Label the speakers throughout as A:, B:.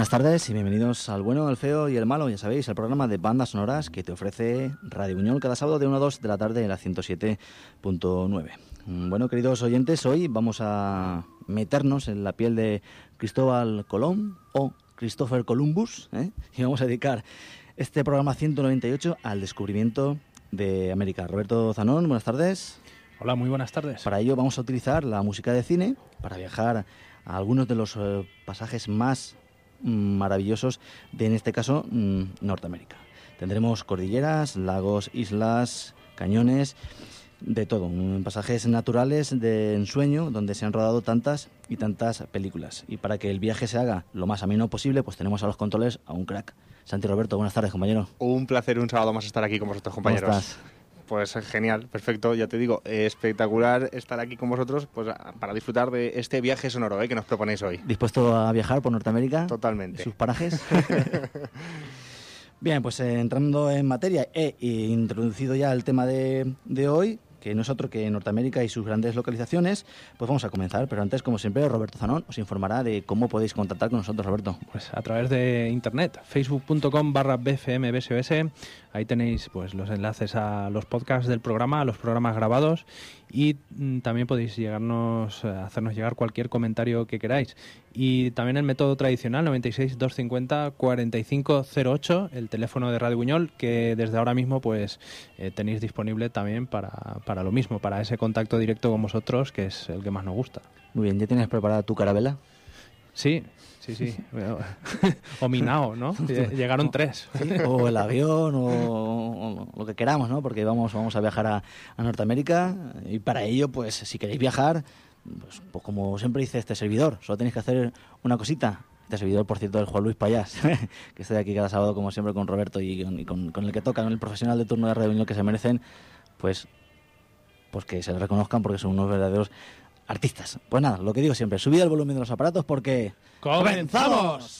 A: Buenas tardes y bienvenidos al Bueno, el Feo y el Malo, ya sabéis, el programa de bandas sonoras que te ofrece Radio Buñol cada sábado de 1 a 2 de la tarde en la 107.9. Bueno, queridos oyentes, hoy vamos a meternos en la piel de Cristóbal Colón o Christopher Columbus, y vamos a dedicar este programa 198 al descubrimiento de América. Roberto Zanón, buenas tardes.
B: Hola, muy buenas tardes.
A: Para ello vamos a utilizar la música de cine para viajar a algunos de los pasajes más maravillosos de, en este caso, Norteamérica. Tendremos cordilleras, lagos, islas, cañones, de todo, pasajes naturales de ensueño donde se han rodado tantas y tantas películas. Y para que el viaje se haga lo más ameno posible, pues tenemos a los controles a un crack. Santi Roberto, buenas tardes, compañero.
C: Un placer un sábado más estar aquí con vosotros, compañeros.
A: ¿Cómo estás?
C: Pues genial, perfecto, ya te digo, espectacular estar aquí con vosotros pues para disfrutar de este viaje sonoro que nos proponéis hoy.
A: ¿Dispuesto a viajar por Norteamérica?
C: Totalmente.
A: ¿Sus parajes? Bien, pues entrando en materia, he introducido ya el tema de hoy, que no es otro que Norteamérica y sus grandes localizaciones. Pues vamos a comenzar, pero antes, como siempre, Roberto Zanón os informará de cómo podéis contactar con nosotros, Roberto.
B: Pues a través de internet, facebook.com/bfmbsos. Ahí tenéis pues los enlaces a los podcasts del programa, a los programas grabados, y también podéis hacernos llegar cualquier comentario que queráis. Y también el método tradicional, 96 250 4508, el teléfono de Radio Buñol, que desde ahora mismo pues tenéis disponible también para lo mismo, para ese contacto directo con vosotros, que es el que más nos gusta.
A: Muy bien, ¿ya tienes preparada tu carabela?
B: Sí. O Minao, ¿no? Llegaron 3.
A: ¿Sí? O el avión, o lo que queramos, ¿no? Porque vamos a viajar a Norteamérica, y para ello, pues si queréis viajar, pues como siempre dice este servidor, solo tenéis que hacer una cosita. Este servidor, por cierto, es Juan Luis Payás, que estoy aquí cada sábado, como siempre, con Roberto y con el que toca, con el profesional de turno de Radio Buñol que se merecen, pues que se les reconozcan porque son unos verdaderos artistas. Pues nada, lo que digo siempre, subid el volumen de los aparatos porque
B: ¡comenzamos!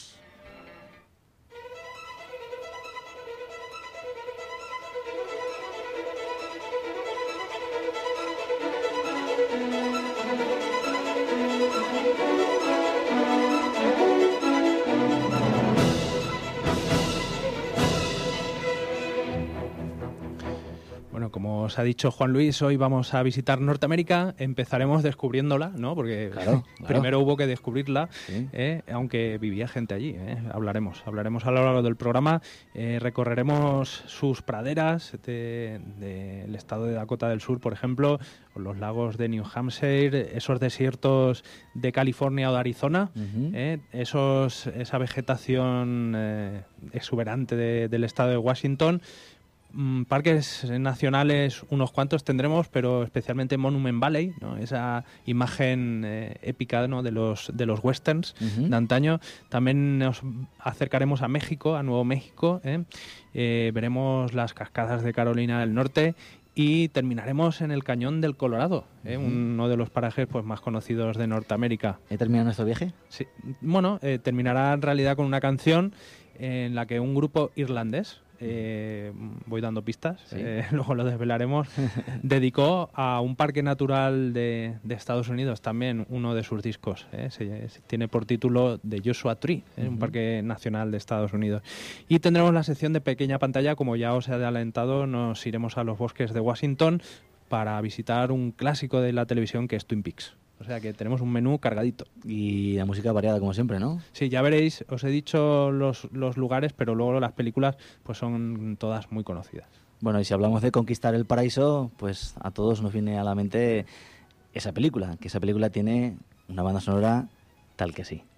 B: Como os ha dicho Juan Luis, hoy vamos a visitar Norteamérica. Empezaremos descubriéndola, ¿no? Porque claro. Primero hubo que descubrirla, sí. Aunque vivía gente allí. Hablaremos a lo largo del programa. Recorreremos sus praderas del estado de Dakota del Sur, por ejemplo, o los lagos de New Hampshire, esos desiertos de California o de Arizona, esa vegetación exuberante del estado de Washington. Parques nacionales unos cuantos tendremos, pero especialmente Monument Valley, ¿no? Esa imagen épica, ¿no? de los westerns de antaño. También nos acercaremos a México, a Nuevo México, veremos las cascadas de Carolina del Norte y terminaremos en el Cañón del Colorado, uno de los parajes pues más conocidos de Norteamérica.
A: ¿He terminado nuestro viaje?
B: Sí. Bueno, terminará en realidad con una canción en la que un grupo irlandés, voy dando pistas, ¿sí? Luego lo desvelaremos, dedicó a un parque natural de Estados Unidos también uno de sus discos, tiene por título The Joshua Tree, un parque nacional de Estados Unidos. Y tendremos la sección de pequeña pantalla, como ya os he adelantado, nos iremos a los bosques de Washington para visitar un clásico de la televisión que es Twin Peaks. O sea que tenemos un menú cargadito.
A: Y la música variada como siempre, ¿no?
B: Sí, ya veréis, os he dicho los lugares, pero luego las películas pues son todas muy conocidas.
A: Bueno, y si hablamos de conquistar el paraíso, pues a todos nos viene a la mente esa película, que esa película tiene una banda sonora tal que sí.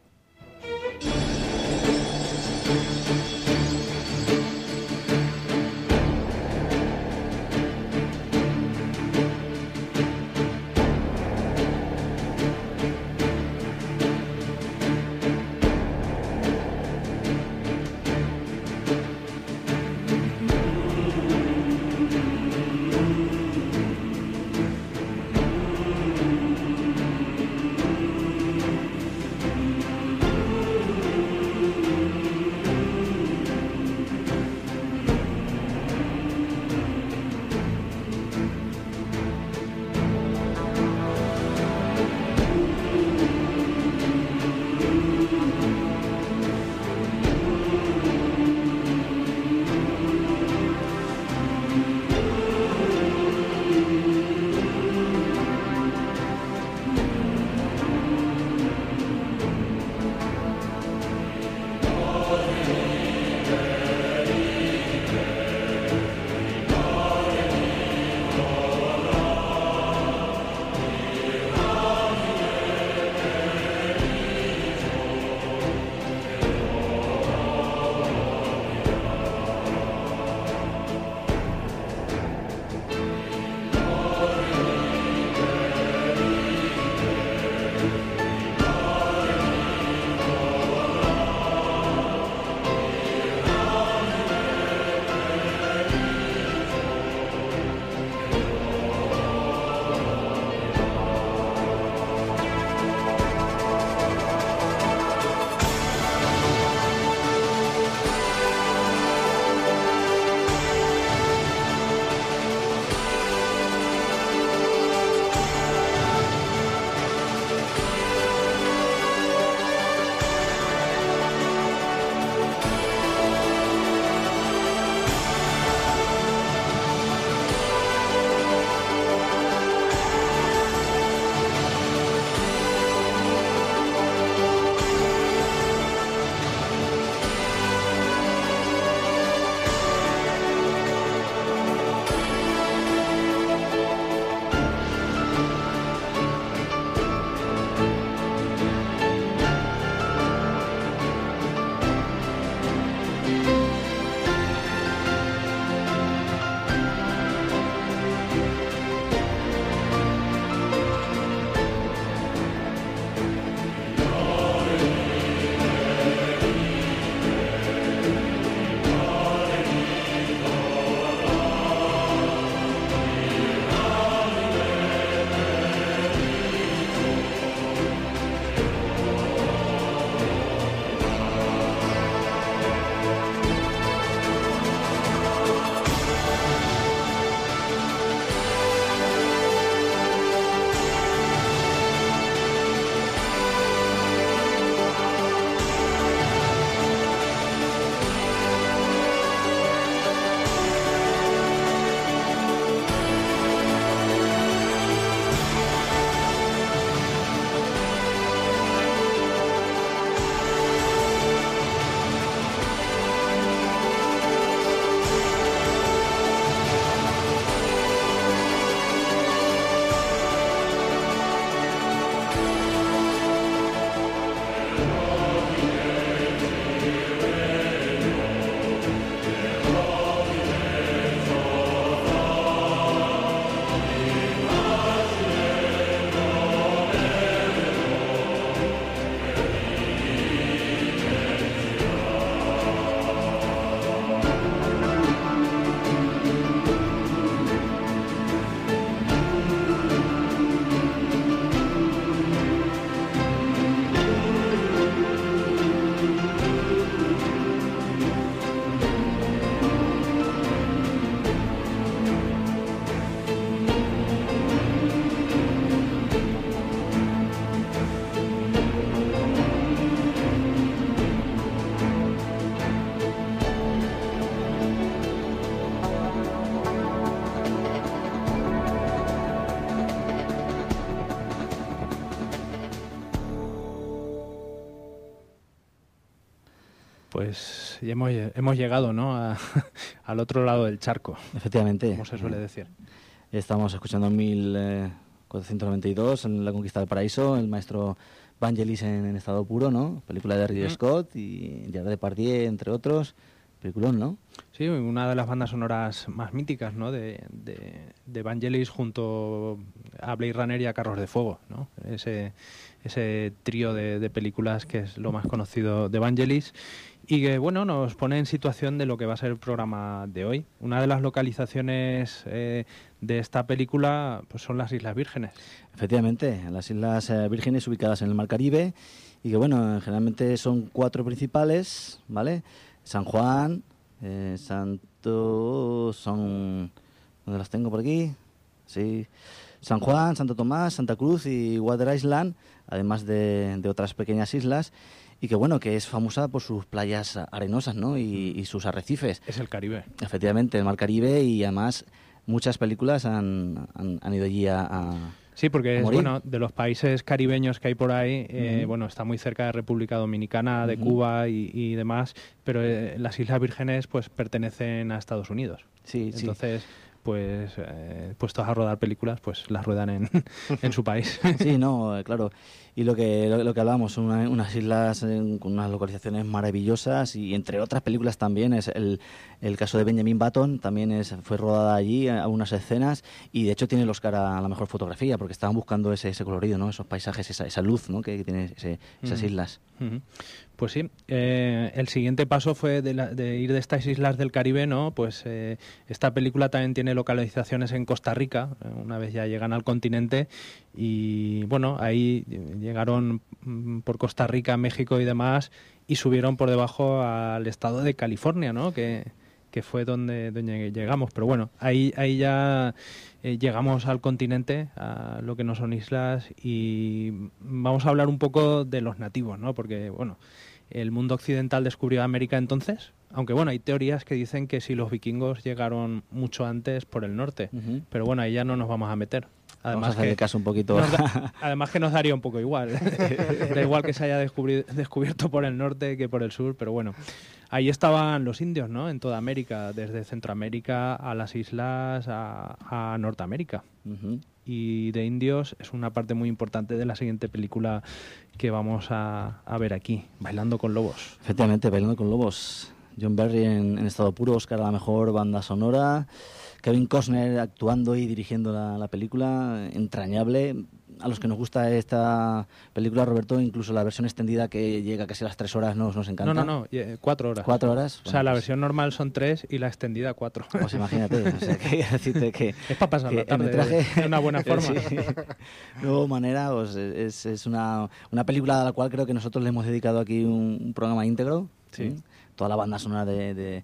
B: Pues hemos llegado, ¿no? al otro lado del charco.
A: Efectivamente.
B: Como se suele decir.
A: Estamos escuchando en 1492, en La Conquista del Paraíso, el maestro Vangelis en estado puro, ¿no? Película de Ridley Scott y Gerard Depardieu, entre otros. Peliculón, ¿no?
B: Sí, una de las bandas sonoras más míticas, ¿no? De Vangelis junto a Blade Runner y a Carros de Fuego, ¿no? Ese trío de películas que es lo más conocido de Vangelis y que, bueno, nos pone en situación de lo que va a ser el programa de hoy. Una de las localizaciones de esta película pues son las Islas Vírgenes.
A: Efectivamente, las Islas Vírgenes ubicadas en el Mar Caribe y que, bueno, generalmente son 4 principales, ¿vale? San Juan, ¿dónde las tengo por aquí? Sí, San Juan, Santo Tomás, Santa Cruz y Water Island, además de otras pequeñas islas, y que bueno, que es famosa por sus playas arenosas, ¿no? Y sus arrecifes.
B: Es el Caribe.
A: Efectivamente, el Mar Caribe, y además muchas películas han ido allí a
B: Sí, porque es,
A: morir.
B: bueno, de los países caribeños que hay por ahí, bueno, está muy cerca de República Dominicana, de Cuba y demás, pero las Islas Vírgenes pues pertenecen a Estados Unidos.
A: Sí,
B: entonces, pues puestos a rodar películas, pues las ruedan en su país.
A: Sí, no, claro. Y lo que hablábamos, son unas islas con unas localizaciones maravillosas, y entre otras películas también es el caso de Benjamin Button, también fue rodada allí a unas escenas, y de hecho tiene el Oscar a la mejor fotografía porque estaban buscando ese colorido, ¿no? Esos paisajes, esa luz, ¿no? que tiene esas islas.
B: Pues sí, el siguiente paso fue de ir de estas islas del Caribe, ¿no? Pues esta película también tiene localizaciones en Costa Rica, una vez ya llegan al continente, y bueno, ahí llegaron por Costa Rica, México y demás, y subieron por debajo al estado de California, ¿no? Que fue donde llegamos, pero bueno, ahí ya llegamos al continente, a lo que no son islas, y vamos a hablar un poco de los nativos, ¿no? Porque, bueno, el mundo occidental descubrió América entonces, aunque bueno, hay teorías que dicen que si los vikingos llegaron mucho antes por el norte, pero bueno, ahí ya no nos vamos a meter.
A: Además, vamos a hacer caso un poquito.
B: Además que nos daría un poco igual. Da igual que se haya descubierto por el norte que por el sur, pero bueno. Ahí estaban los indios, ¿no? En toda América, desde Centroamérica a las islas a Norteamérica. Y de indios es una parte muy importante de la siguiente película que vamos a ver aquí, Bailando con Lobos.
A: Efectivamente, Bailando con Lobos. John Barry en estado puro, Oscar a la mejor banda sonora. Kevin Costner actuando y dirigiendo la película, entrañable. A los que nos gusta esta película, Roberto, incluso la versión extendida que llega casi a las 3 horas nos encanta.
B: No, 4 horas.
A: 4 horas.
B: O sea, la versión normal son 3 y la extendida 4.
A: Pues imagínate, o sea, que decirte que...
B: Es para pasar la tarde, de una buena forma.
A: Sí. Nuevo manera, pues es una película a la cual creo que nosotros le hemos dedicado aquí un programa íntegro.
B: Sí.
A: Toda la banda sonora de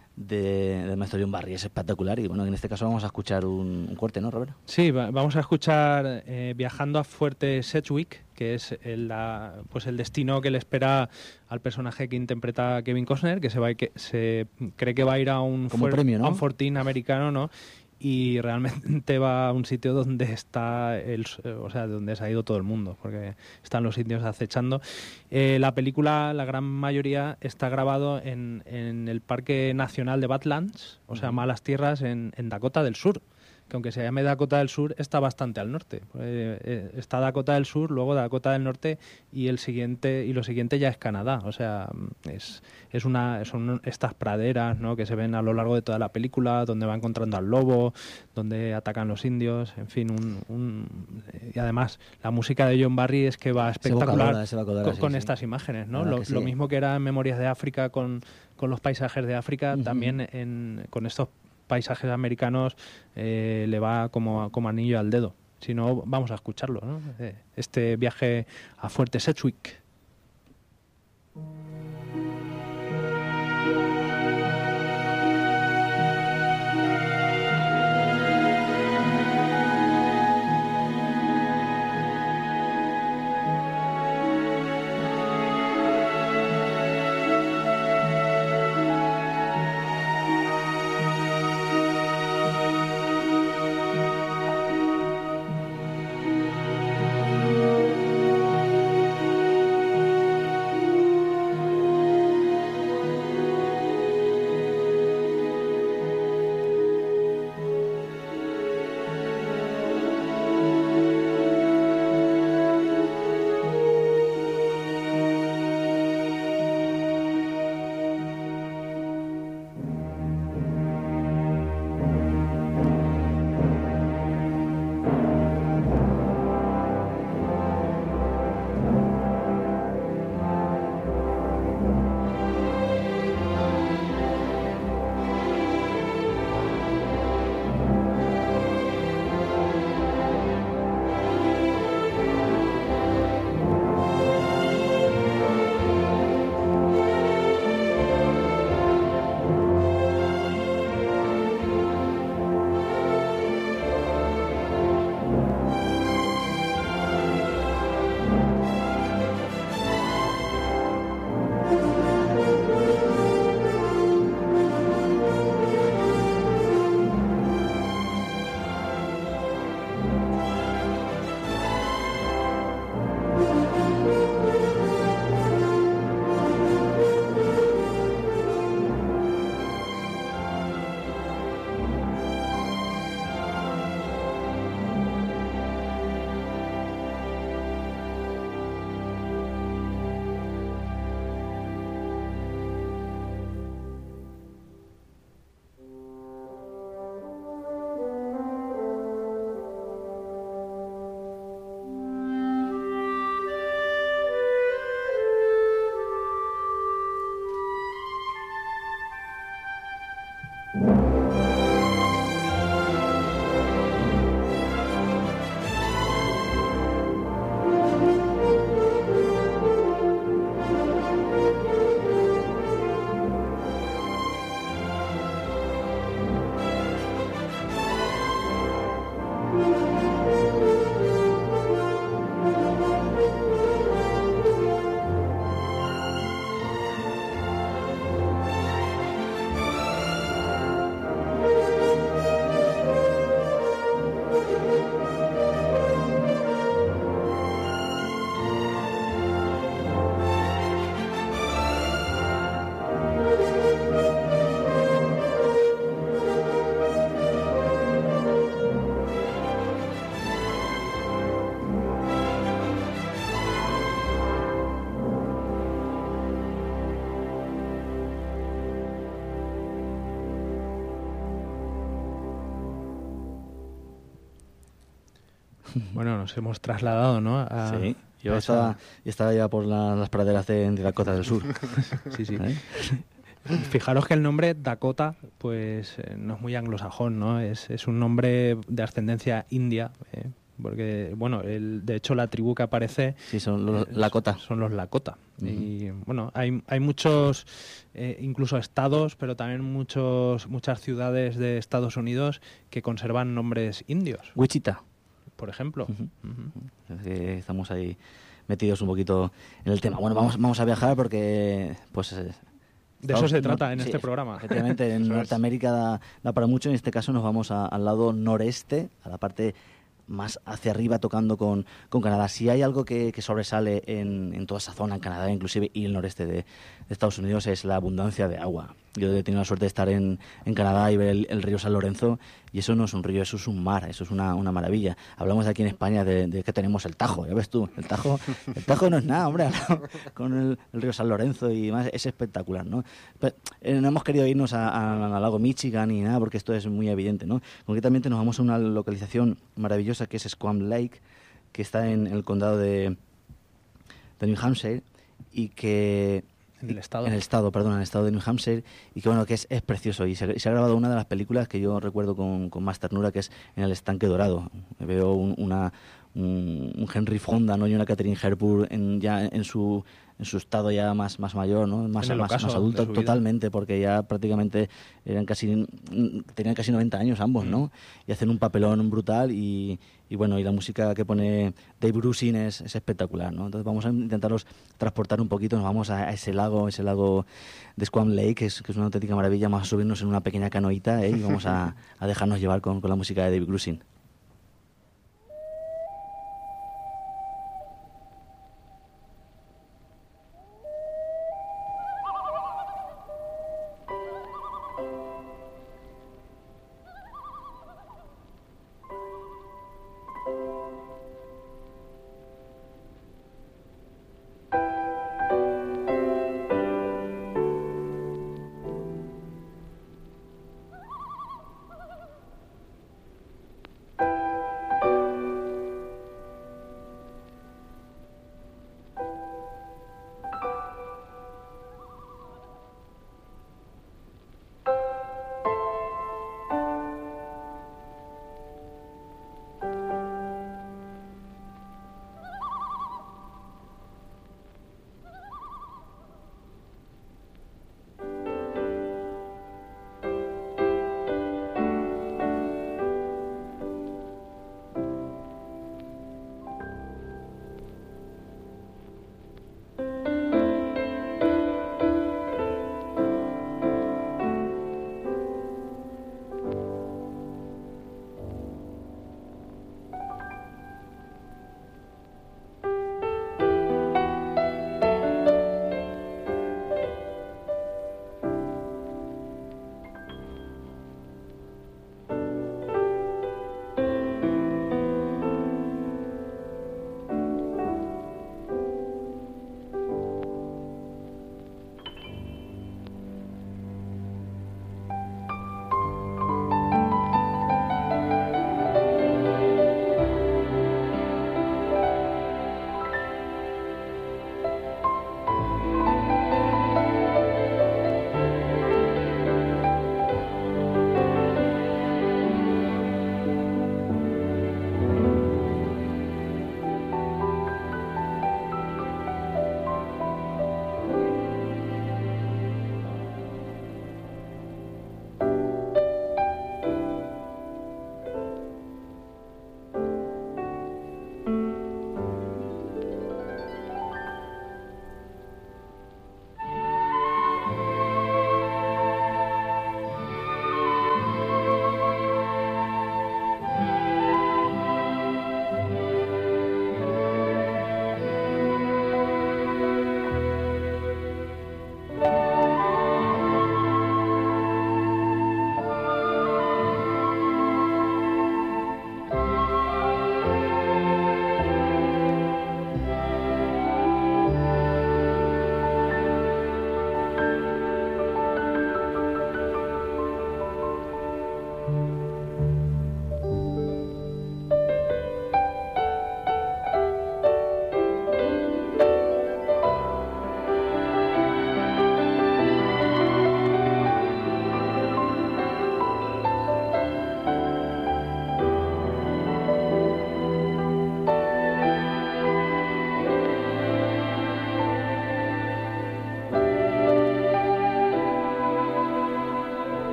A: maestro John Barry es espectacular, y bueno, en este caso vamos a escuchar un corte, ¿no, Roberto?
B: Sí, vamos a escuchar Viajando a Fuerte Sedgwick, que es el destino que le espera al personaje que interpreta Kevin Costner, que se cree que va a ir a un
A: premio, ¿no?
B: A un fortín americano, ¿no? Y realmente va a un sitio donde está donde se ha ido todo el mundo, porque están los indios acechando. La película, la gran mayoría, está grabado en el Parque Nacional de Badlands, o sea, Malas Tierras, en Dakota del Sur, que aunque se llame Dakota del Sur, está bastante al norte. Está Dakota del Sur, luego Dakota del Norte, y lo siguiente ya es Canadá. O sea, son estas praderas, ¿no?, que se ven a lo largo de toda la película, donde va encontrando al lobo, donde atacan los indios, en fin, y además la música de John Barry es que va espectacular con estas imágenes, ¿no? Lo mismo que era en Memorias de África con los paisajes de África, también con estos paisajes americanos le va como anillo al dedo. Si no, vamos a escucharlo, ¿no? Este viaje a Fuerte Sedgwick. Bueno, nos hemos trasladado, ¿no?
A: Sí, yo estaba ya por las praderas de Dakota del Sur.
B: Sí, sí. Fijaros que el nombre Dakota, pues no es muy anglosajón, ¿no? Es un nombre de ascendencia india, porque, bueno, de hecho la tribu que aparece...
A: Sí, son los Lakota.
B: Son los Lakota. Y, bueno, hay muchos, incluso estados, pero también muchas ciudades de Estados Unidos que conservan nombres indios.
A: Wichita.
B: Por ejemplo.
A: Estamos ahí metidos un poquito en el tema. Bueno, vamos a viajar porque, pues...
B: de eso se trata en este programa.
A: Efectivamente, en Norteamérica da para mucho. En este caso nos vamos al lado noreste, a la parte más hacia arriba, tocando con Canadá. Si hay algo que sobresale en toda esa zona, en Canadá inclusive, y el noreste de Estados Unidos, es la abundancia de agua. Yo he tenido la suerte de estar en Canadá y ver el río San Lorenzo, y eso no es un río, eso es un mar, eso es una maravilla. Hablamos aquí en España de que tenemos el Tajo, ya ves tú, el Tajo no es nada, hombre, con el río San Lorenzo y demás, es espectacular, ¿no? Pero, no hemos querido irnos al lago Michigan ni nada, porque esto es muy evidente, ¿no? Concretamente nos vamos a una localización maravillosa que es Squam Lake, que está en el condado de New Hampshire, y que...
B: En el estado
A: de New Hampshire, y que bueno, que es precioso, y se ha grabado una de las películas que yo recuerdo con más ternura, que es En el estanque dorado. Veo un Henry Fonda, ¿no? Y una Katharine Hepburn ya en su estado ya más mayor, ¿no? Más adulto, totalmente, porque ya prácticamente tenían casi 90 años ambos, ¿no? Y hacen un papelón brutal, y bueno, y la música que pone Dave Grusin es espectacular, ¿no? Entonces vamos a intentarlos transportar un poquito, nos vamos a ese lago de Squam Lake, que es una auténtica maravilla. Vamos a subirnos en una pequeña canoita, y vamos a dejarnos llevar con la música de Dave Grusin.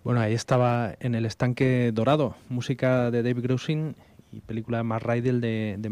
B: Bueno, ahí estaba En el estanque dorado, música de Dave Grusin y película de Matt Rydell de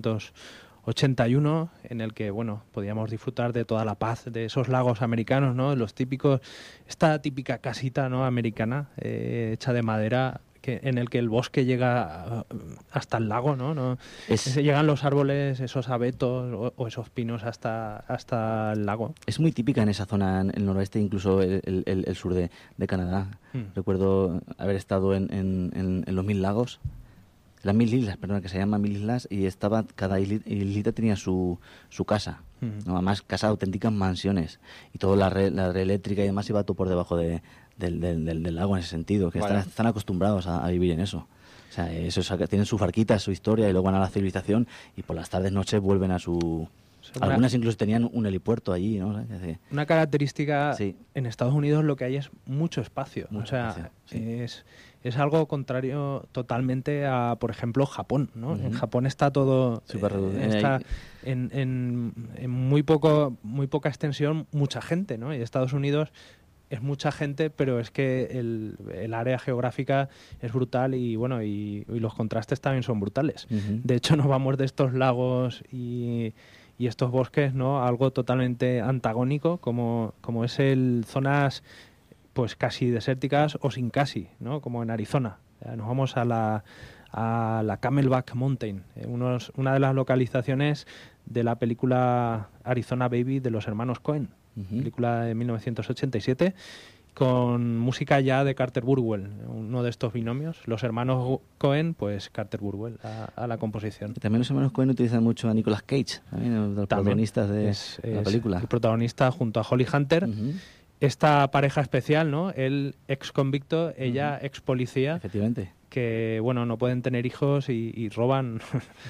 B: 1981, en el que, bueno, podíamos disfrutar de toda la paz de esos lagos americanos, ¿no? Los típicos, esta típica casita, ¿no?, americana, hecha de madera, en el que el bosque llega hasta el lago, ¿no? Llegan los árboles, esos abetos o esos pinos hasta el lago.
A: Es muy típica en esa zona, en el noroeste, incluso el sur de Canadá. Recuerdo haber estado en los 1000 lagos, las 1000 islas, perdón, que se llaman 1000 islas, y cada islita tenía su casa, ¿no? Además casas auténticas mansiones, y toda la red eléctrica y demás iba todo por debajo del lago, en ese sentido, que están acostumbrados a vivir en eso. O sea, tienen sus barquitas, su historia, y luego van a la civilización y por las tardes, noches vuelven a su... Algunas incluso tenían un helipuerto allí, ¿no?
B: Una característica, sí. En Estados Unidos lo que hay es mucho espacio. Espacio, sí. Es algo contrario totalmente a, por ejemplo, Japón, ¿no? En Japón está todo... está en muy poca extensión, mucha gente, ¿no? Y Estados Unidos es mucha gente, pero es que el área geográfica es brutal y bueno, y los contrastes también son brutales. De hecho, nos vamos de estos lagos y estos bosques, ¿no?, algo totalmente antagónico, como es zonas pues casi desérticas o sin casi, ¿no?, como en Arizona. Nos vamos a la Camelback Mountain, una de las localizaciones de la película Arizona Baby de los hermanos Coen, película de 1987, con música ya de Carter Burwell, uno de estos binomios. Los hermanos Coen, pues Carter Burwell a la composición.
A: También los hermanos Coen utilizan mucho a Nicolas Cage, también, los protagonistas de la película.
B: El protagonista junto a Holly Hunter. Esta pareja especial, ¿no? Él ex convicto, ella ex policía.
A: Efectivamente.
B: Que, bueno, no pueden tener hijos y roban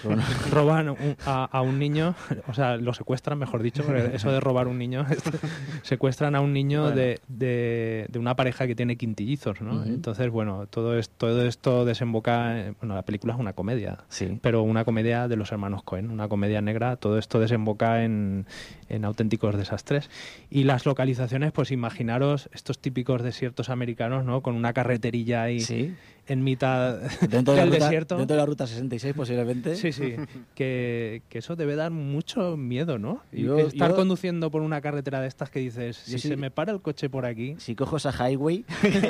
B: a un niño, o sea, lo secuestran, mejor dicho, porque eso de robar un niño, secuestran a un niño de una pareja que tiene quintillizos, ¿no? Entonces, bueno, todo esto desemboca, bueno, la película es una comedia,
A: sí,
B: pero una comedia de los hermanos Coen, una comedia negra, todo esto desemboca en auténticos desastres. Y las localizaciones, pues imaginaros estos típicos desiertos americanos, ¿no? Con una carreterilla ahí, sí, en mitad del desierto.
A: Dentro de la ruta 66 posiblemente.
B: Sí, sí. Que eso debe dar mucho miedo, ¿no? Y estar conduciendo por una carretera de estas que dices, si se me para el coche por aquí...
A: Si cojo esa highway,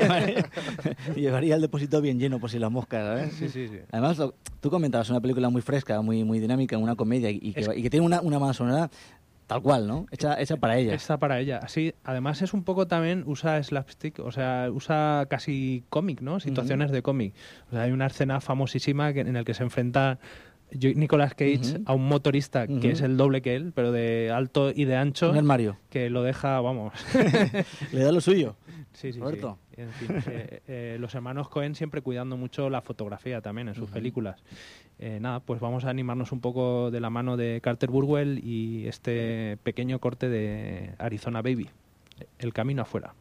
A: llevaría el depósito bien lleno por si las moscas, ¿sabes?
B: Sí, sí, sí.
A: Además, tú comentabas una película muy fresca, muy dinámica, una comedia y que tiene una banda sonora... Tal cual, ¿no? Hecha para ella.
B: Hecha para ella. Así, además es un poco también, usa slapstick, o sea, usa casi cómic, ¿no? Situaciones de cómic. O sea, hay una escena famosísima en la que se enfrenta Nicolas Cage a un motorista que es el doble que él, pero de alto y de ancho.
A: Un armario.
B: Que lo deja, vamos.
A: Le da lo suyo.
B: Sí, sí, Roberto. Sí. En fin, los hermanos Coen siempre cuidando mucho la fotografía también en sus películas. Nada, pues vamos a animarnos un poco de la mano de Carter Burwell y este pequeño corte de Arizona Baby, El camino afuera.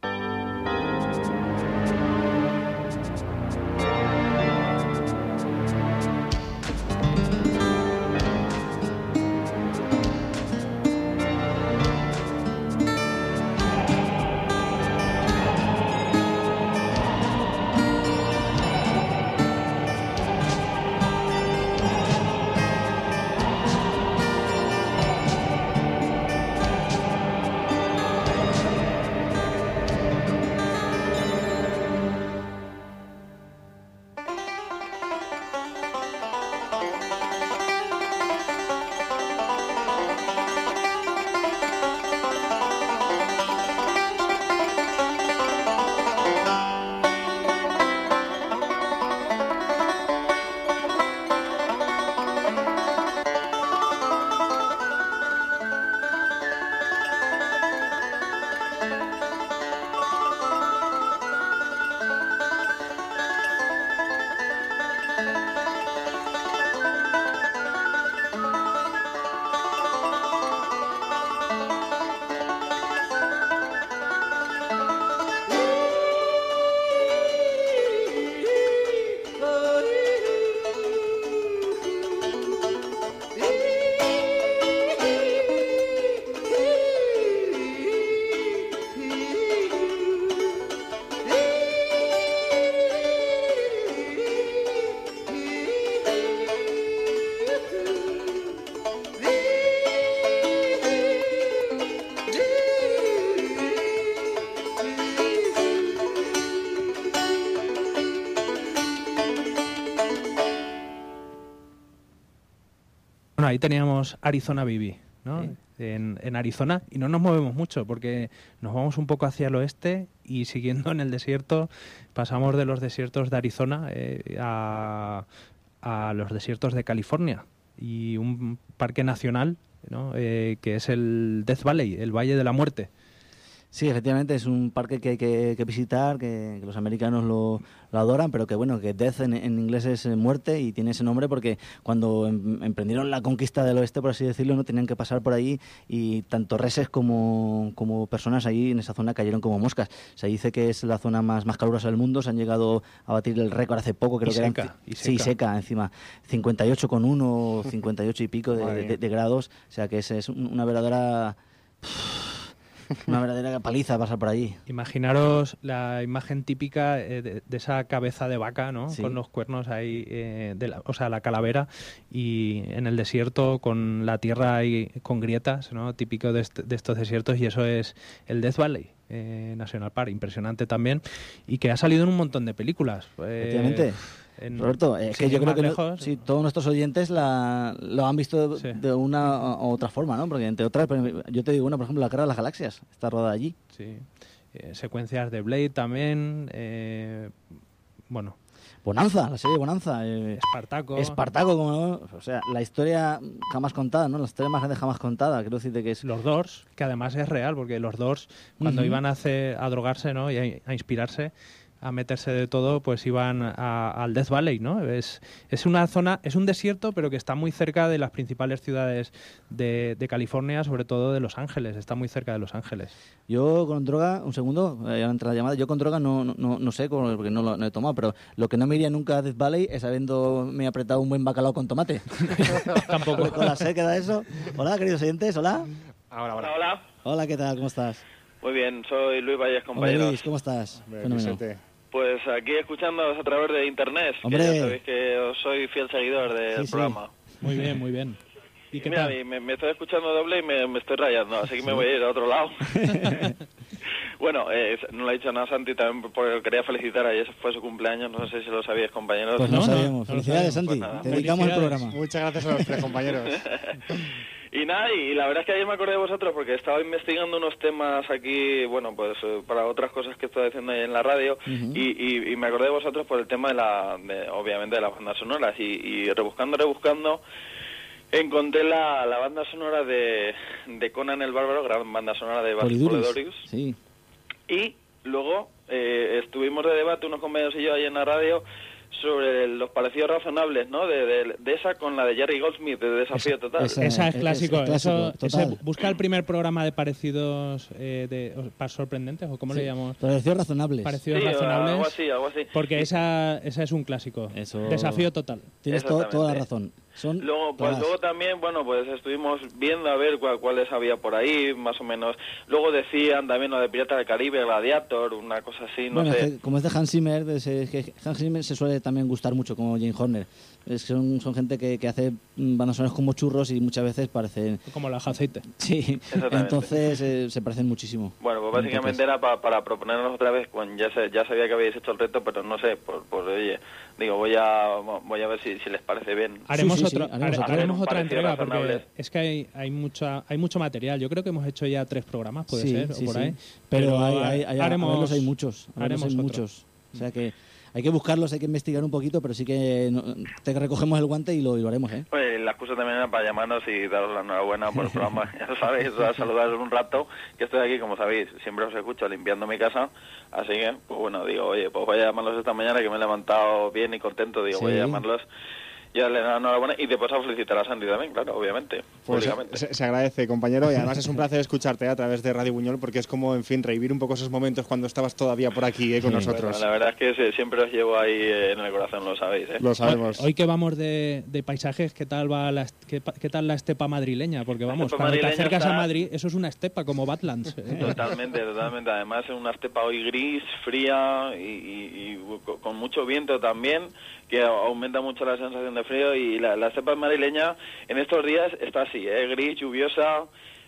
B: ahí teníamos Arizona BB, ¿no?
A: Sí.
B: En Arizona, y no nos movemos mucho porque nos vamos un poco hacia el oeste y siguiendo en el desierto pasamos de los desiertos de Arizona a los desiertos de California y un parque nacional, ¿no? Que es el Death Valley, el Valle de la Muerte.
A: Sí, efectivamente es un parque que hay que visitar, que los americanos lo adoran, pero que bueno, que Death en inglés es muerte y tiene ese nombre porque cuando emprendieron la conquista del oeste, por así decirlo, no tenían que pasar por ahí y tanto reses como personas ahí en esa zona cayeron como moscas. Se dice que es la zona más calurosa del mundo, se han llegado a batir el récord hace poco, creo que
B: seca,
A: eran... Sí, seca encima, 58,1, 58 y pico de grados, o sea que es una verdadera... Una verdadera paliza pasar por allí.
B: Imaginaros la imagen típica de esa cabeza de vaca, ¿no?
A: Sí.
B: Con los cuernos ahí, o sea, la calavera, y en el desierto con la tierra ahí con grietas, ¿no? Típico de estos desiertos, y eso es el Death Valley National Park, impresionante también, y que ha salido en un montón de películas.
A: Efectivamente. Roberto, es que yo creo que sí, todos nuestros oyentes lo han visto de una u otra forma, ¿no? Porque entre otras, yo te digo una, por ejemplo, La Guerra de las Galaxias, está rodada allí.
B: Sí, secuencias de Blade también, bueno.
A: Bonanza, la serie Bonanza. Espartaco, como no, o sea, la historia jamás contada, ¿no? La historia más grande jamás contada, quiero decirte que es...
B: Los Doors, que además es real, porque los Doors, cuando iban a drogarse, ¿no? Y a inspirarse, a meterse de todo, pues iban al Death Valley, ¿no? Es una zona, es un desierto, pero que está muy cerca de las principales ciudades de California, sobre todo de Los Ángeles, está muy cerca de Los Ángeles.
A: Yo con droga, un segundo, ya entra la llamada, yo con droga no sé, porque no lo he tomado, pero lo que no me iría nunca a Death Valley es habiéndome apretado un buen bacalao con tomate.
B: Tampoco.
A: Con la sed que da eso. Hola, queridos oyentes, hola.
D: Hola.
A: Hola, ¿qué tal? ¿Cómo estás?
D: Muy bien, soy Luis Valles, compañeros.
A: Hola, Luis, ¿cómo estás? Fenómeno.
D: Pues aquí escuchándoos a través de internet,
A: ¡Hombre!
D: que ya sabéis que soy fiel seguidor del programa.
B: Muy bien, muy bien. ¿Y qué
D: mira,
B: tal?
D: Me estoy escuchando doble y me estoy rayando, así que me voy a ir a otro lado. Bueno, no le he dicho nada a Santi, también porque quería felicitar, ayer fue su cumpleaños, no sé si lo sabíais, compañeros.
A: Pues no sabíamos. Felicidades, Santi.
D: Pues
A: te dedicamos el programa.
C: Muchas gracias a los tres, compañeros.
D: Y nada, y la verdad es que ayer me acordé de vosotros porque estaba investigando unos temas aquí, bueno, pues para otras cosas que estoy haciendo ahí en la radio, y me acordé de vosotros por el tema obviamente de las bandas sonoras, y rebuscando, encontré la banda sonora de Conan el Bárbaro, gran banda sonora de Basil Poledouris.
A: Sí.
D: Y luego estuvimos de debate unos compañeros y yo ahí en la radio sobre los parecidos razonables, ¿no? De esa con la de Jerry Goldsmith, de Desafío Total.
B: Esa es clásico.
A: Total.
B: Busca el primer programa de parecidos sorprendentes, o ¿cómo le llamamos?
A: Parecidos razonables.
B: Parecidos razonables.
D: Algo así.
B: Porque esa es un clásico. Desafío Total.
A: Tienes toda la razón.
D: Luego también, bueno, pues estuvimos viendo a ver cuáles había por ahí, más o menos. Luego decían también lo de Pirata del Caribe, Gladiator, una cosa así, no sé.
A: Como es de Hans Zimmer, Hans Zimmer se suele también gustar mucho, como Jane Horner. Son gente que hace bandas sonoras como churros y muchas veces parecen...
B: Como las aceite.
A: Sí, entonces se parecen muchísimo.
D: Bueno, pues básicamente era para proponernos otra vez, ya sabía que habéis hecho el reto, pero no sé, oye, digo, voy a ver si les parece bien.
B: Haremos otra entrega, porque es que hay mucho material. Yo creo que hemos hecho ya 3 programas, puede ser, o por ahí.
A: Pero hay muchos.
B: Haremos
A: muchos. O sea que hay que buscarlos, hay que investigar un poquito, pero sí que te recogemos el guante y lo haremos, ¿eh?
D: Pues la excusa también era para llamarnos y daros la enhorabuena por el programa. Ya lo sabéis, a saludaros un rato, que estoy aquí, como sabéis, siempre os escucho limpiando mi casa, así que, pues bueno, digo, oye, pues voy a llamarlos esta mañana, que me he levantado bien y contento, digo, voy a llamarlos. Ya le dan enhorabuena y después a felicitar a Santi también, claro, obviamente.
C: Pues se agradece, compañero, y además es un placer escucharte a través de Radio Buñol, porque es como, en fin, revivir un poco esos momentos cuando estabas todavía por aquí con nosotros.
D: Bueno, la verdad es que siempre os llevo ahí en el corazón, lo sabéis.
C: Lo sabemos.
B: Hoy que vamos de paisajes, ¿qué tal va qué tal la estepa madrileña? Porque vamos, cuando te acercas a Madrid, eso es una estepa como Badlands.
D: Totalmente. Además es una estepa hoy gris, fría y con mucho viento también, que aumenta mucho la sensación de frío, y la estepa madrileña en estos días está así, gris, lluviosa,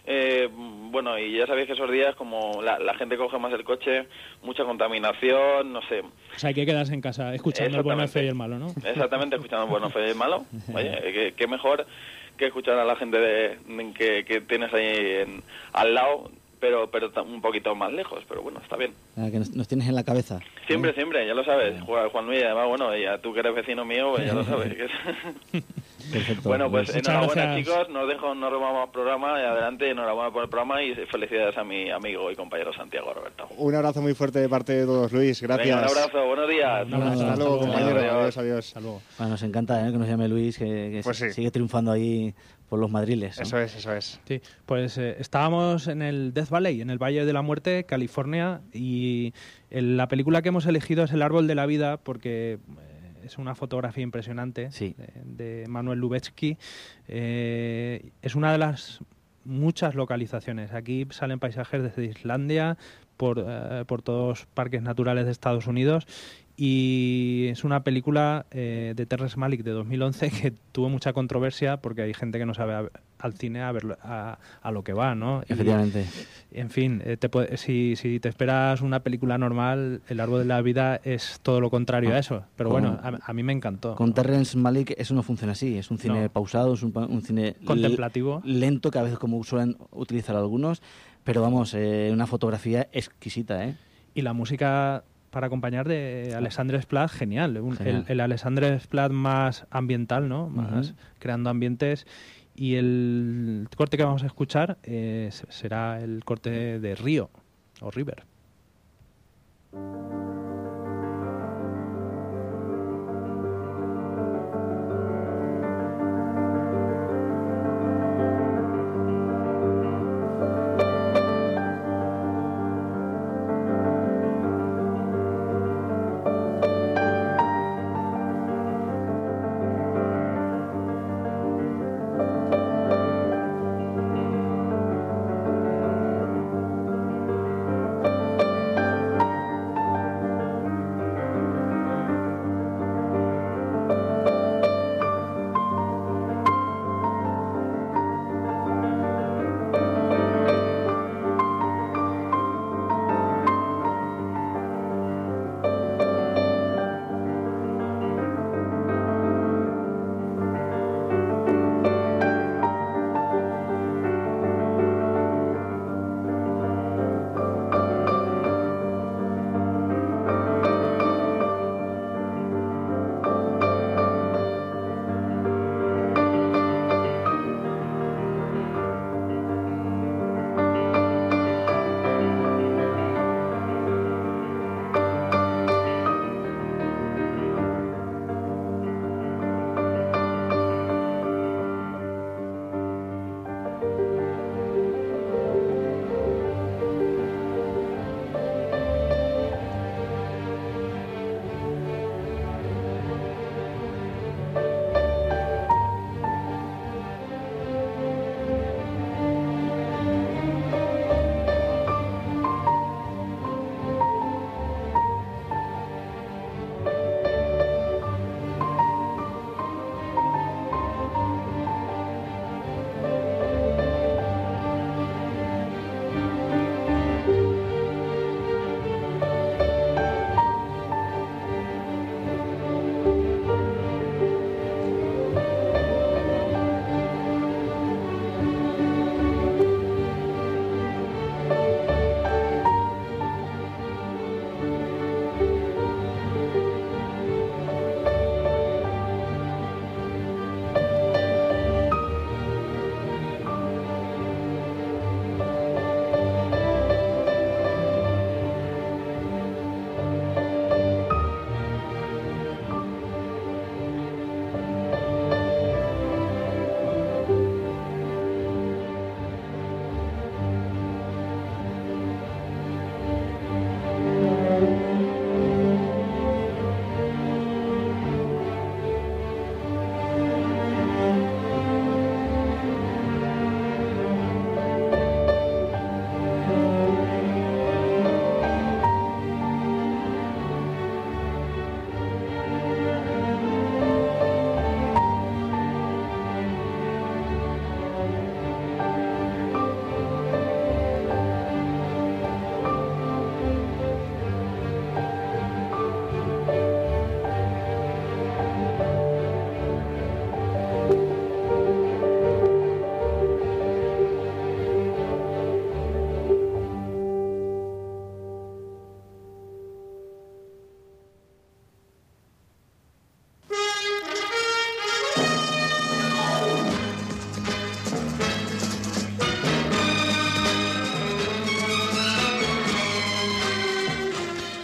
D: bueno, y ya sabéis que esos días como la gente coge más el coche, mucha contaminación, no sé.
B: O sea, hay que quedarse en casa escuchando el bueno, el feo y el malo, ¿no?
D: Exactamente, escuchando el bueno, el feo y el malo. Oye, qué mejor que escuchar a la gente que tienes ahí al lado, pero un poquito más lejos, pero bueno, está bien.
A: Que nos tienes en la cabeza.
D: Siempre, ya lo sabes, Juan Luis, además, bueno, ya tú que eres vecino mío, pues ya lo sabes.
A: Perfecto.
D: Bueno, pues enhorabuena,
B: gracias.
D: chicos, no robamos programa, y adelante, enhorabuena por el programa y felicidades a mi amigo y compañero Santiago Roberto.
C: Un abrazo muy fuerte de parte de todos, Luis, gracias.
D: Venga, un abrazo, buenos días.
C: Hasta luego, compañero, adiós.
B: Hasta luego.
A: Bueno, nos encanta que nos llame Luis, que
C: Pues sí.
A: sigue triunfando ahí por los madriles, ¿no?
C: Eso es.
B: Sí, pues estábamos en el Death Valley, en el Valle de la Muerte, California, y la película que hemos elegido es El Árbol de la Vida, porque es una fotografía impresionante de Manuel Lubezki. Es una de las muchas localizaciones. Aquí salen paisajes desde Islandia, por todos los parques naturales de Estados Unidos, y es una película de Terrence Malick de 2011 que tuvo mucha controversia porque hay gente que no sabe al cine a ver a lo que va, ¿no?
A: Efectivamente.
B: Y, en fin, si te esperas una película normal, El Árbol de la Vida es todo lo contrario a eso. Pero bueno, a mí me encantó.
A: Con Terrence Malick eso no funciona así. Es un cine pausado, es un cine
B: contemplativo,
A: lento, que a veces como suelen utilizar algunos, pero vamos, una fotografía exquisita, ¿eh?
B: Y la música para acompañar de Alexandre Desplat, genial. El Alexandre Desplat más ambiental, ¿no? Más creando ambientes. Y el corte que vamos a escuchar será el corte de Río o River.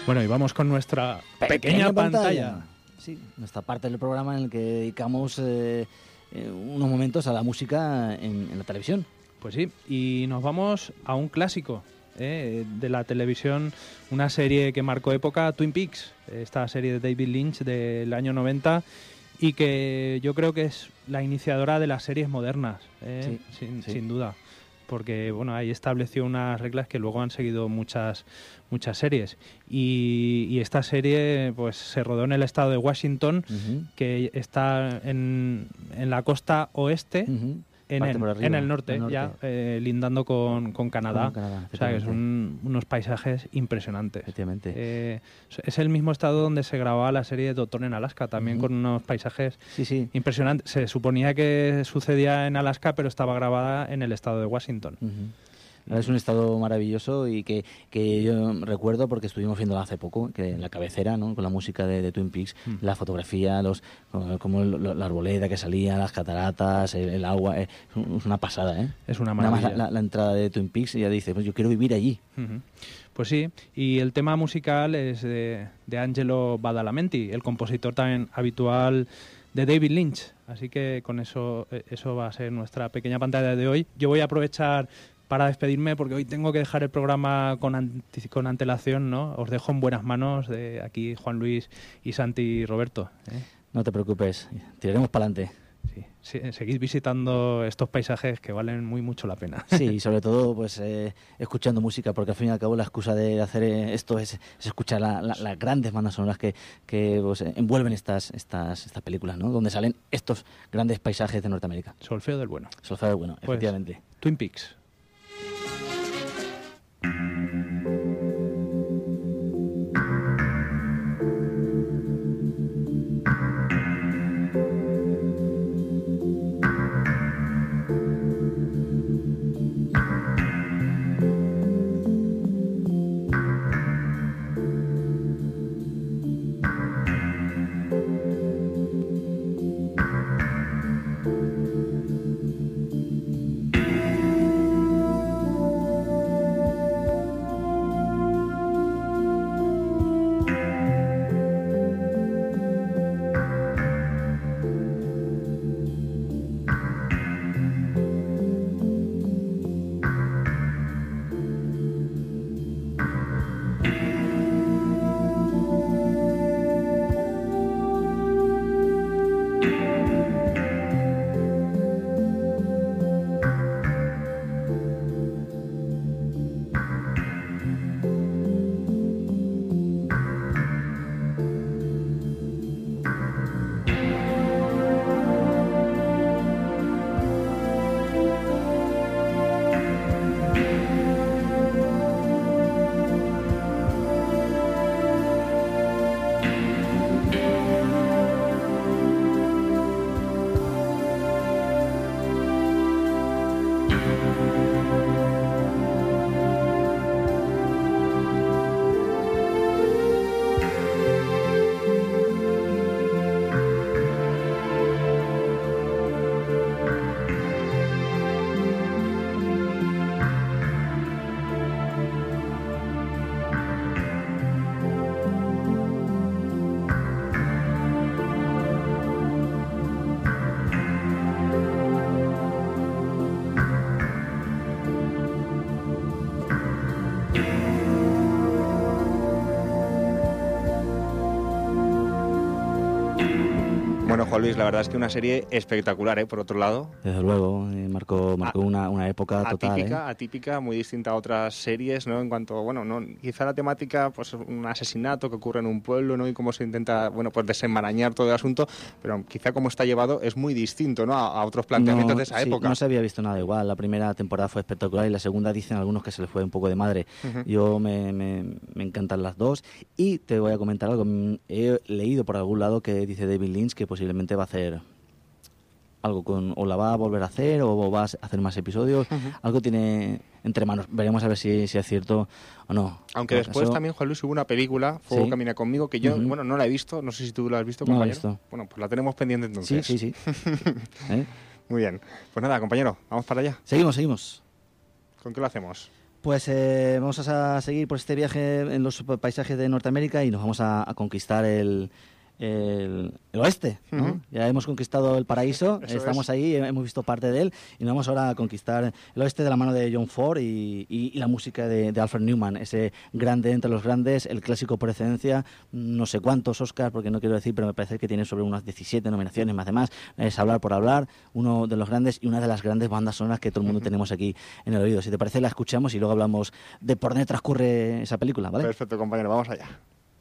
B: Bueno, y vamos con nuestra pequeña pantalla.
A: Sí, nuestra parte del programa en el que dedicamos unos momentos a la música en la televisión.
B: Pues sí, y nos vamos a un clásico de la televisión, una serie que marcó época, Twin Peaks, esta serie de David Lynch del año 90 y que yo creo que es la iniciadora de las series modernas, sin duda, porque bueno, ahí estableció unas reglas que luego han seguido muchas series y esta serie pues se rodó en el estado de Washington, que está en la costa oeste. En el norte, ya lindando con Canadá. O sea, que son unos paisajes impresionantes.
A: Efectivamente.
B: Es el mismo estado donde se grababa la serie Doctor en Alaska, también con unos paisajes impresionantes. Se suponía que sucedía en Alaska, pero estaba grabada en el estado de Washington.
A: Es un estado maravilloso y que yo recuerdo porque estuvimos viéndolo hace poco, que en la cabecera, ¿no? Con la música de Twin Peaks, la fotografía, como la arboleda que salía, las cataratas, el agua, es una pasada, ¿eh?
B: Es una maravilla.
A: Nada más la entrada de Twin Peaks y ya dice, pues yo quiero vivir allí.
B: Pues sí, y el tema musical es de Angelo Badalamenti, el compositor también habitual de David Lynch. Así que con eso va a ser nuestra pequeña pantalla de hoy. Yo voy a aprovechar para despedirme porque hoy tengo que dejar el programa con antelación, ¿no? Os dejo en buenas manos de aquí Juan Luis y Santi Roberto.
A: No te preocupes, tiraremos para adelante.
B: Sí, seguid visitando estos paisajes que valen mucho la pena.
A: Sí, y sobre todo pues escuchando música, porque al fin y al cabo la excusa de hacer esto es escuchar las grandes bandas sonoras que pues, envuelven estas películas, ¿no? Donde salen estos grandes paisajes de Norteamérica.
B: Solfeo del bueno.
A: Solfeo del bueno, pues, efectivamente.
B: Twin Peaks.
C: Bueno, Juan Luis, la verdad es que una serie espectacular, por otro lado.
A: Desde luego, marcó una época total.
C: Atípica, muy distinta a otras series, ¿no? En cuanto, bueno, no, quizá la temática, pues un asesinato que ocurre en un pueblo, ¿no? Y cómo se intenta, bueno, pues desenmarañar todo el asunto, pero quizá como está llevado es muy distinto, ¿no? A otros planteamientos de esa época.
A: No se había visto nada igual. La primera temporada fue espectacular y la segunda dicen algunos que se les fue un poco de madre. Yo me encantan las dos y te voy a comentar algo. He leído por algún lado que dice David Lynch que posiblemente va a hacer algo o la va a volver a hacer o va a hacer más episodios. Algo tiene entre manos. Veremos a ver si es cierto o no.
C: Aunque después también, Juan Luis, hubo una película, Fuego Camina Conmigo, que yo, bueno, no la he visto. No sé si tú la has visto, compañero.
A: No la he visto.
C: Bueno, pues la tenemos pendiente entonces.
A: Sí.
C: Muy bien. Pues nada, compañero, vamos para allá.
A: Seguimos.
C: ¿Con qué lo hacemos?
A: Pues vamos a seguir por este viaje en los paisajes de Norteamérica y nos vamos a conquistar el oeste, ¿no? Ya hemos conquistado el paraíso, estamos ahí, hemos visto parte de él y nos vamos ahora a conquistar el oeste de la mano de John Ford y la música de Alfred Newman, ese grande entre los grandes, el clásico por excelencia, no sé cuántos Oscars, porque no quiero decir, pero me parece que tiene sobre unas 17 nominaciones, más de más, es Hablar por Hablar, uno de los grandes y una de las grandes bandas sonoras que todo el mundo tenemos aquí en el oído. Si te parece, la escuchamos y luego hablamos de por dónde transcurre esa película, ¿vale?
C: Perfecto, compañero, vamos allá.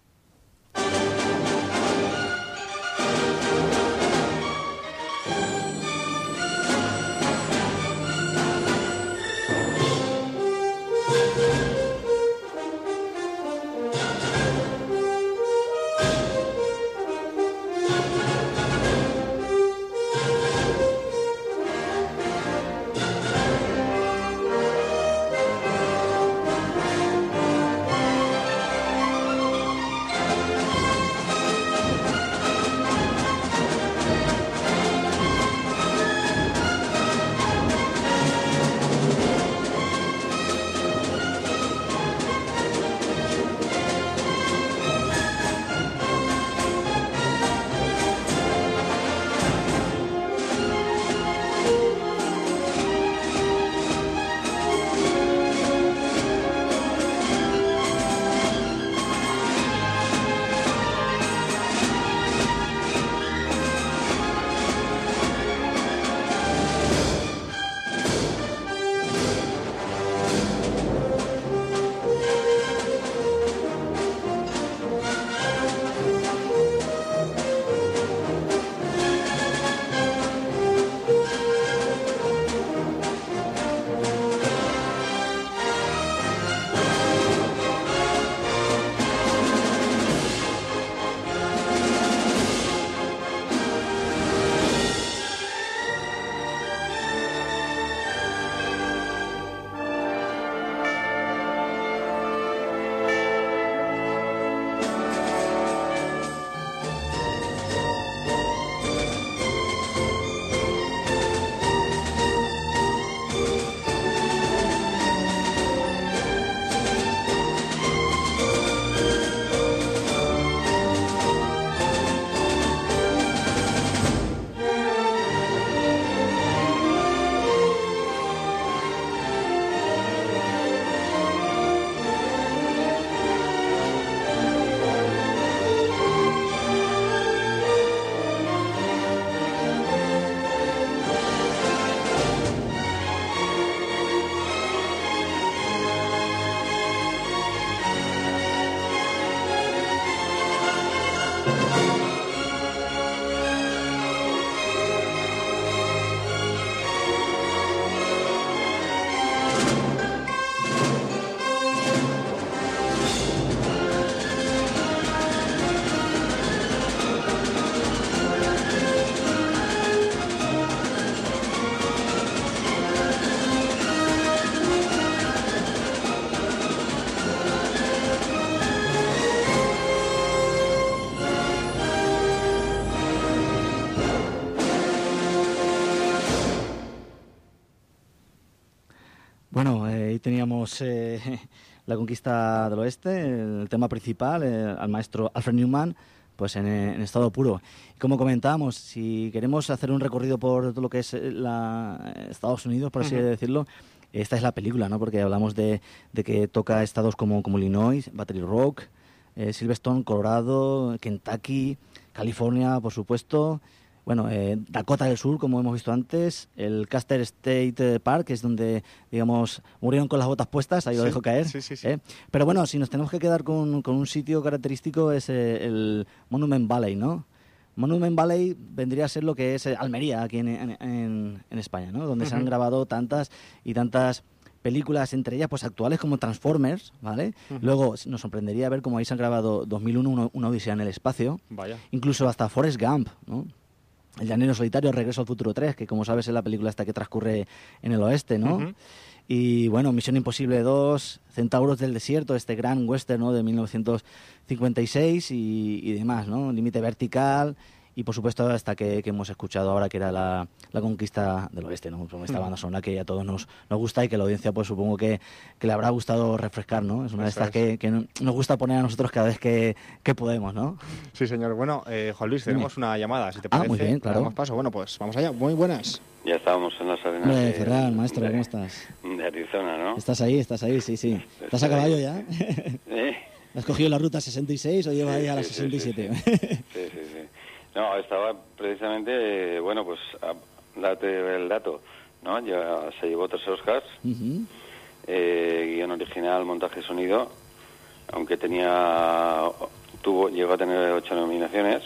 A: Bueno, ahí teníamos la conquista del oeste, el tema principal, al maestro Alfred Newman, pues en estado puro. Como comentábamos, si queremos hacer un recorrido por todo lo que es Estados Unidos, por así decirlo, esta es la película, ¿no? Porque hablamos de que toca estados como Illinois, Battery Rock, Silverstone, Colorado, Kentucky, California, por supuesto. Bueno, Dakota del Sur, como hemos visto antes, el Custer State Park, que es donde, digamos, murieron con las botas puestas, ahí lo dejo caer.
C: Sí.
A: Pero bueno, si nos tenemos que quedar con un sitio característico es el Monument Valley, ¿no? Monument Valley vendría a ser lo que es Almería, aquí en España, ¿no? Donde se han grabado tantas y tantas películas, entre ellas pues actuales como Transformers, ¿vale? Luego nos sorprendería ver cómo ahí se han grabado 2001, una odisea en el espacio.
C: Vaya.
A: Incluso hasta Forrest Gump, ¿no? El llanero solitario, Regreso al futuro 3, que como sabes es la película esta que transcurre en el oeste, ¿no? Y bueno, Misión Imposible 2, Centauros del Desierto, este gran western, ¿no? De 1956 y demás, ¿no? Límite Vertical y por supuesto esta que hemos escuchado ahora, que era la conquista del oeste, ¿no? Esta banda sonora que a todos nos gusta y que la audiencia pues supongo que le habrá gustado refrescar, ¿no? Es una de estas que nos gusta poner a nosotros cada vez que podemos, ¿no?
C: Sí, señor. Bueno, Juan Luis, tenemos una llamada, si te parece.
A: Muy bien, claro.
C: Damos paso. Bueno, pues vamos allá. Muy buenas.
E: Ya estábamos en las arenas
A: Ferran, maestro, ¿cómo estás?
E: de Arizona, ¿no?
A: Estás ahí, sí. ¿Estás a caballo ya? ¿Has cogido la ruta 66 o llevas ahí a la 67?
E: Sí. No, estaba precisamente, bueno, pues a darte el dato, ¿no? Ya se llevó 3 Oscars, guión original, montaje y sonido, aunque llegó a tener 8 nominaciones,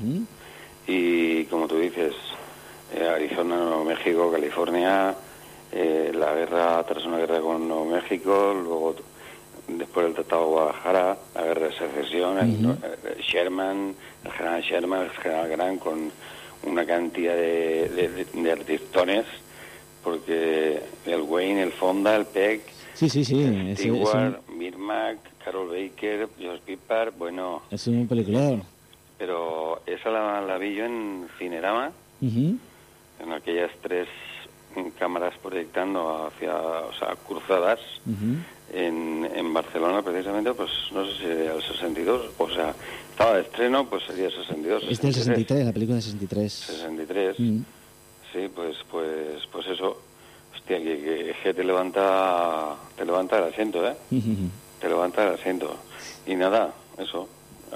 E: y como tú dices, Arizona, Nuevo México, California, la guerra, tras una guerra con Nuevo México, luego después del Tratado de Guadalajara, la guerra de secesión, el general Sherman, el general Grant, con una cantidad de artistones, porque el Wayne, el Fonda, el Peck, Stewart, Mirmac, Carol Baker, Josh Pippard, bueno...
A: Es un peliculón.
E: Pero esa la vi yo en Cinerama, en aquellas 3 cámaras proyectando cruzadas, en Barcelona precisamente, pues no sé si sería el 62, o sea, estaba de estreno, pues sería el 62.
A: Es del 63, la película del 63.
E: 63, sí, pues eso, hostia, que te levanta el asiento, ¿eh? Te levanta el asiento. Y nada, eso,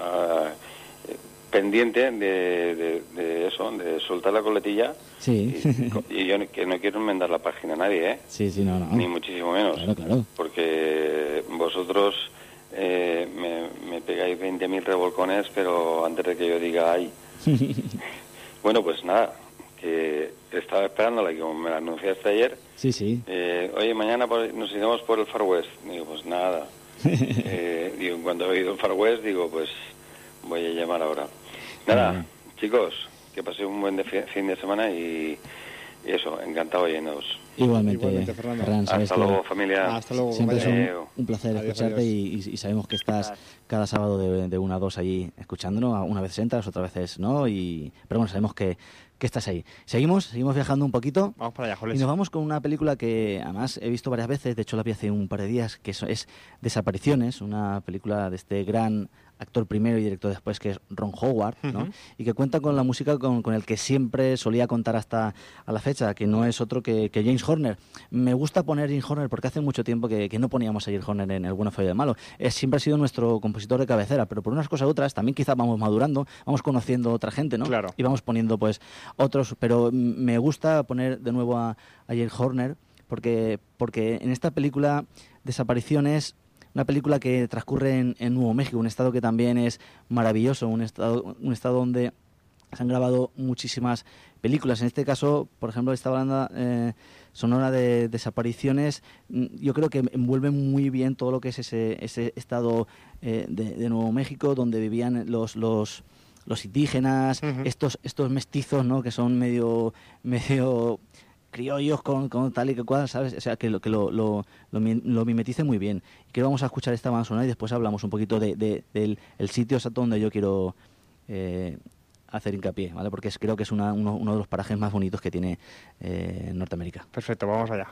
E: pendiente de eso, de soltar la coletilla.
A: Sí.
E: Y yo que no quiero enmendar la página a nadie, ¿eh?
A: Sí, no.
E: Ni muchísimo menos.
A: Claro.
E: Porque vosotros me pegáis 20.000 revolcones, pero antes de que yo diga ¡ay! Bueno, pues nada, que estaba esperándola, que como me la anunciaste ayer.
A: Sí.
E: Oye, mañana nos iremos por el Far West. Digo, pues nada. Digo, en cuanto he oído el Far West, digo, pues voy a llamar ahora. Nada, chicos, que paséis un buen fin de semana y eso, encantado yéndoos.
A: Igualmente, Fernando.
E: Hasta luego, familia.
C: Hasta luego.
A: Siempre es un placer escucharte y sabemos que estás cada sábado de 1 a 2 allí escuchándonos. Una vez entras, otras veces no, pero bueno, sabemos que estás ahí. Seguimos viajando un poquito.
C: Vamos para allá, Joles.
A: Y nos vamos con una película que además he visto varias veces, de hecho la vi hace un par de días, que es Desapariciones, una película de este gran actor primero y director después, que es Ron Howard, ¿no? Y que cuenta con la música con el que siempre solía contar hasta a la fecha, que no es otro que James Horner. Me gusta poner James Horner porque hace mucho tiempo que no poníamos a James Horner en El bueno, feo y el malo. Siempre ha sido nuestro compositor de cabecera, pero por unas cosas u otras también quizás vamos madurando, vamos conociendo otra gente, ¿no?
C: Claro.
A: Y vamos poniendo pues otros, pero me gusta poner de nuevo a James Horner porque en esta película Desapariciones, una película que transcurre en Nuevo México, un estado que también es maravilloso, un estado donde se han grabado muchísimas películas. En este caso, por ejemplo, esta banda sonora de Desapariciones, yo creo que envuelve muy bien todo lo que es ese estado de Nuevo México, donde vivían los indígenas, estos mestizos, ¿no? Que son medio criollos con tal y que cual, ¿sabes? O sea, que lo mimetice muy bien. Y que vamos a escuchar esta banda sonora y después hablamos un poquito del sitio exacto donde yo quiero hacer hincapié, ¿vale? Porque creo que es uno de los parajes más bonitos que tiene Norteamérica.
C: Perfecto, vamos allá.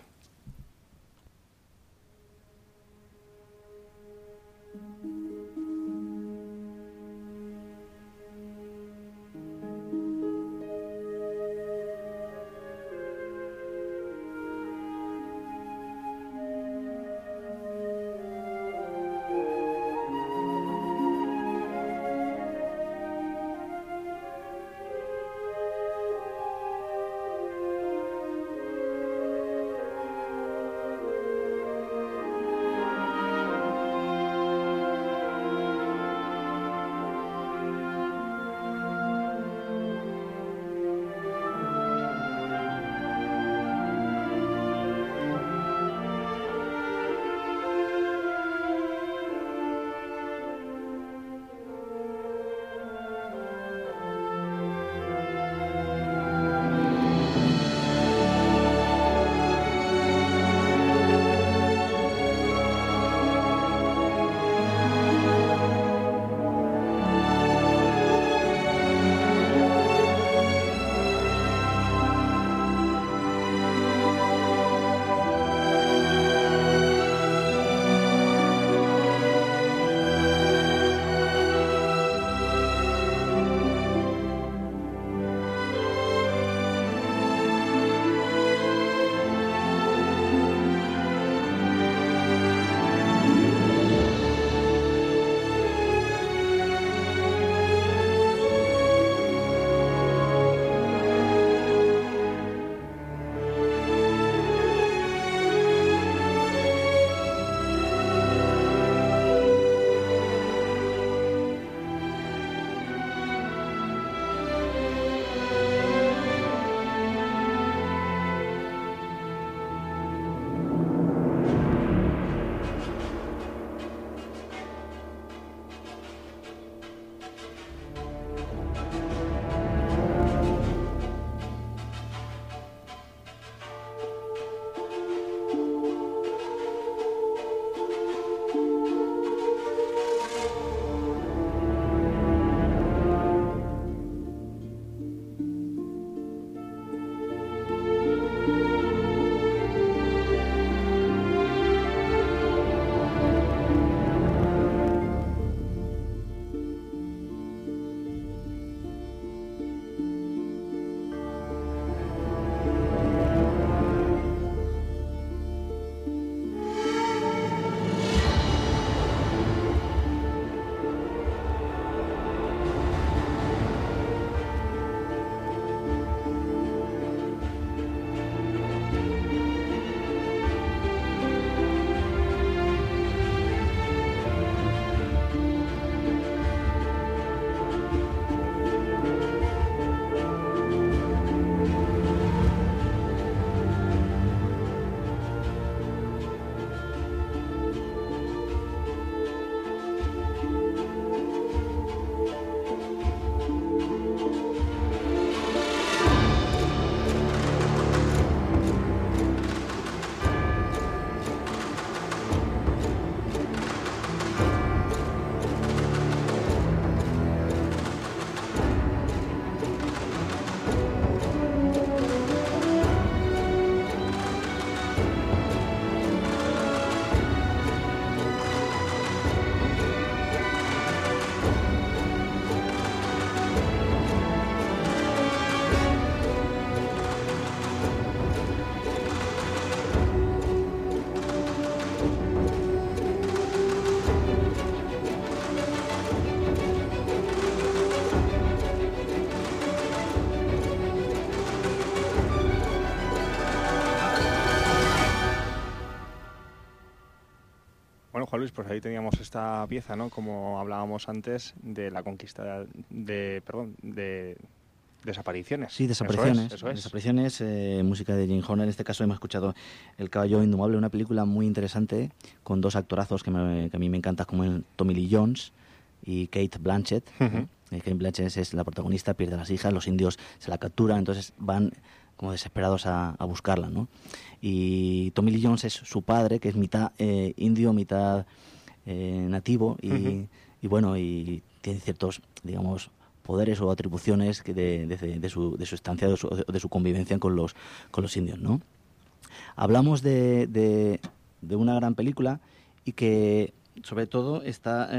C: Juan Luis, pues ahí teníamos esta pieza, ¿no? Como hablábamos antes de la conquista de Desapariciones.
A: Sí, Desapariciones.
C: Eso es.
A: Desapariciones, música de Jane Horner. En este caso hemos escuchado El caballo indomable, una película muy interesante con dos actorazos que a mí me encantan, como Tommy Lee Jones y Cate Blanchett. Cate Blanchett es la protagonista, pierde a las hijas, los indios se la capturan, entonces van como desesperados a buscarla, ¿no? Y Tommy Lee Jones es su padre, que es mitad indio, mitad nativo, y bueno, y tiene ciertos, digamos, poderes o atribuciones de su estancia, de su convivencia con los indios, ¿no? Hablamos de una gran película y que, sobre todo, está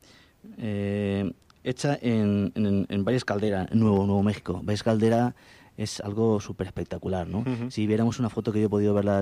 A: hecha en Valles Caldera, en Nuevo México. Valles Caldera es algo súper espectacular, ¿no? Si viéramos una foto que yo he podido verla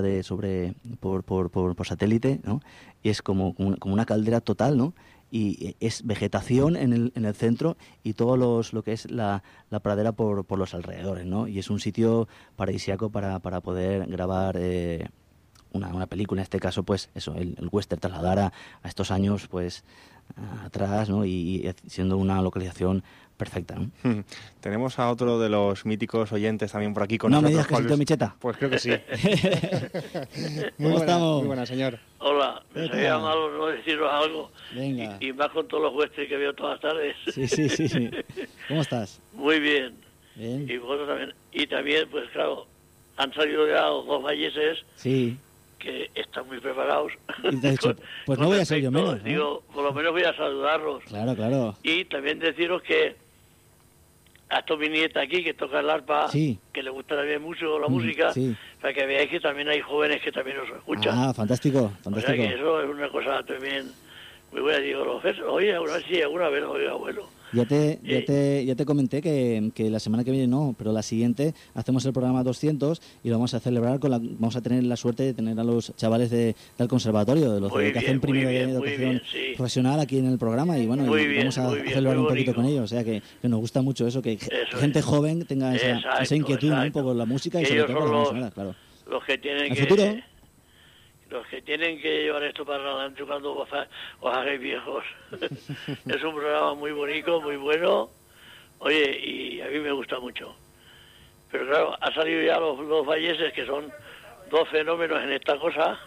A: por satélite, ¿no? Y es como una caldera total, ¿no? Y es vegetación en el centro y todo lo que es la pradera por los alrededores, ¿no? Y es un sitio paradisíaco para poder grabar una película, en este caso, pues eso, el western, trasladar a estos años, pues atrás, ¿no? Y siendo una localización perfecta, ¿no?
C: Tenemos a otro de los míticos oyentes también por aquí con
A: nosotros.
C: ¿No
A: me digas que es Tito Micheta?
C: Pues creo que sí.
A: ¿Cómo estamos?
C: Muy buena, señor.
F: Hola, me sabía malo no deciros algo.
A: Venga.
F: Y más con todos los westerns que veo todas las tardes.
A: Sí. ¿Cómo estás?
F: Muy bien.
A: Bien.
F: Y vosotros también. Y también, pues claro, han salido ya los dos valleses.
A: Sí.
F: Que están muy preparados.
A: Y te has dicho, pues no voy a ser yo menos, ¿no?
F: Digo, por lo menos voy a saludarlos.
A: Claro.
F: Y también deciros que hasta mi nieta aquí, que toca el arpa,
A: sí.
F: que le gusta también mucho la música,
A: sí.
F: para que veáis que también hay jóvenes que también os escuchan.
A: Ah, fantástico.
F: O sea que eso es una cosa también muy buena. Digo, oye, alguna vez lo oigo, abuelo.
A: Ya te comenté que la semana que viene no, pero la siguiente hacemos el programa 200 y lo vamos a celebrar vamos a tener la suerte de tener a los chavales del conservatorio, de los que hacen primero de educación profesional aquí en el programa, y bueno, vamos a celebrar un poquito con ellos, o sea que nos gusta mucho eso, que gente joven tenga esa inquietud, ¿no? Un poco la música y sobre todo la música, claro.
F: Los que tienen
A: ¿El futuro?
F: Los que tienen que llevar esto para adelante cuando os hagáis viejos. Es un programa muy bonito, muy bueno. Oye, y a mí me gusta mucho. Pero claro, ha salido ya los valleses, que son dos fenómenos en esta cosa.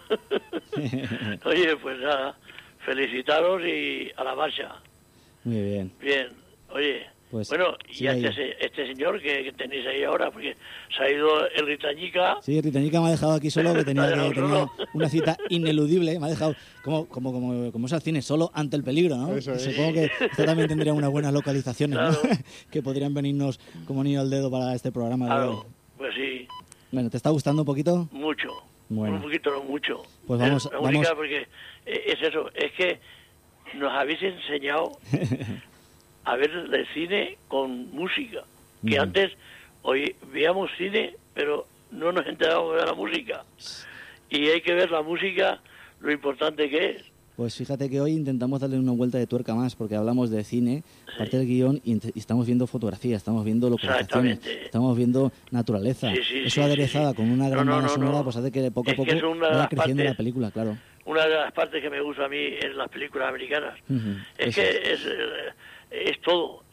F: Oye, pues nada, felicitaros y a la marcha.
A: Muy bien.
F: Bien, oye.
A: Pues,
F: bueno, y este señor que tenéis ahí ahora, porque se ha ido el Ritañica.
A: Sí, el Ritañica me ha dejado aquí solo, que tenía una cita ineludible, me ha dejado como es al cine, solo ante el peligro, ¿no? Supongo que esto también tendría unas buenas localizaciones, claro, ¿no? Que podrían venirnos como niño al dedo para este programa.
F: Claro, pues sí.
A: Bueno, ¿te está gustando un poquito?
F: Mucho.
A: Bueno.
F: Un poquito, no mucho.
A: Pues vamos.
F: Porque es eso, es que nos habéis enseñado a ver el cine con música, que antes veíamos cine, pero no nos enterábamos de la música. Y hay que ver la música, lo importante que es.
A: Pues fíjate que hoy intentamos darle una vuelta de tuerca más, porque hablamos de cine, parte del guión, y estamos viendo fotografía, estamos viendo localizaciones, estamos viendo naturaleza. Eso aderezada con una gran banda sonora, pues hace que poco a poco vaya creciendo la película, claro.
F: Una de las partes que me gusta a mí en las películas americanas es que es todo,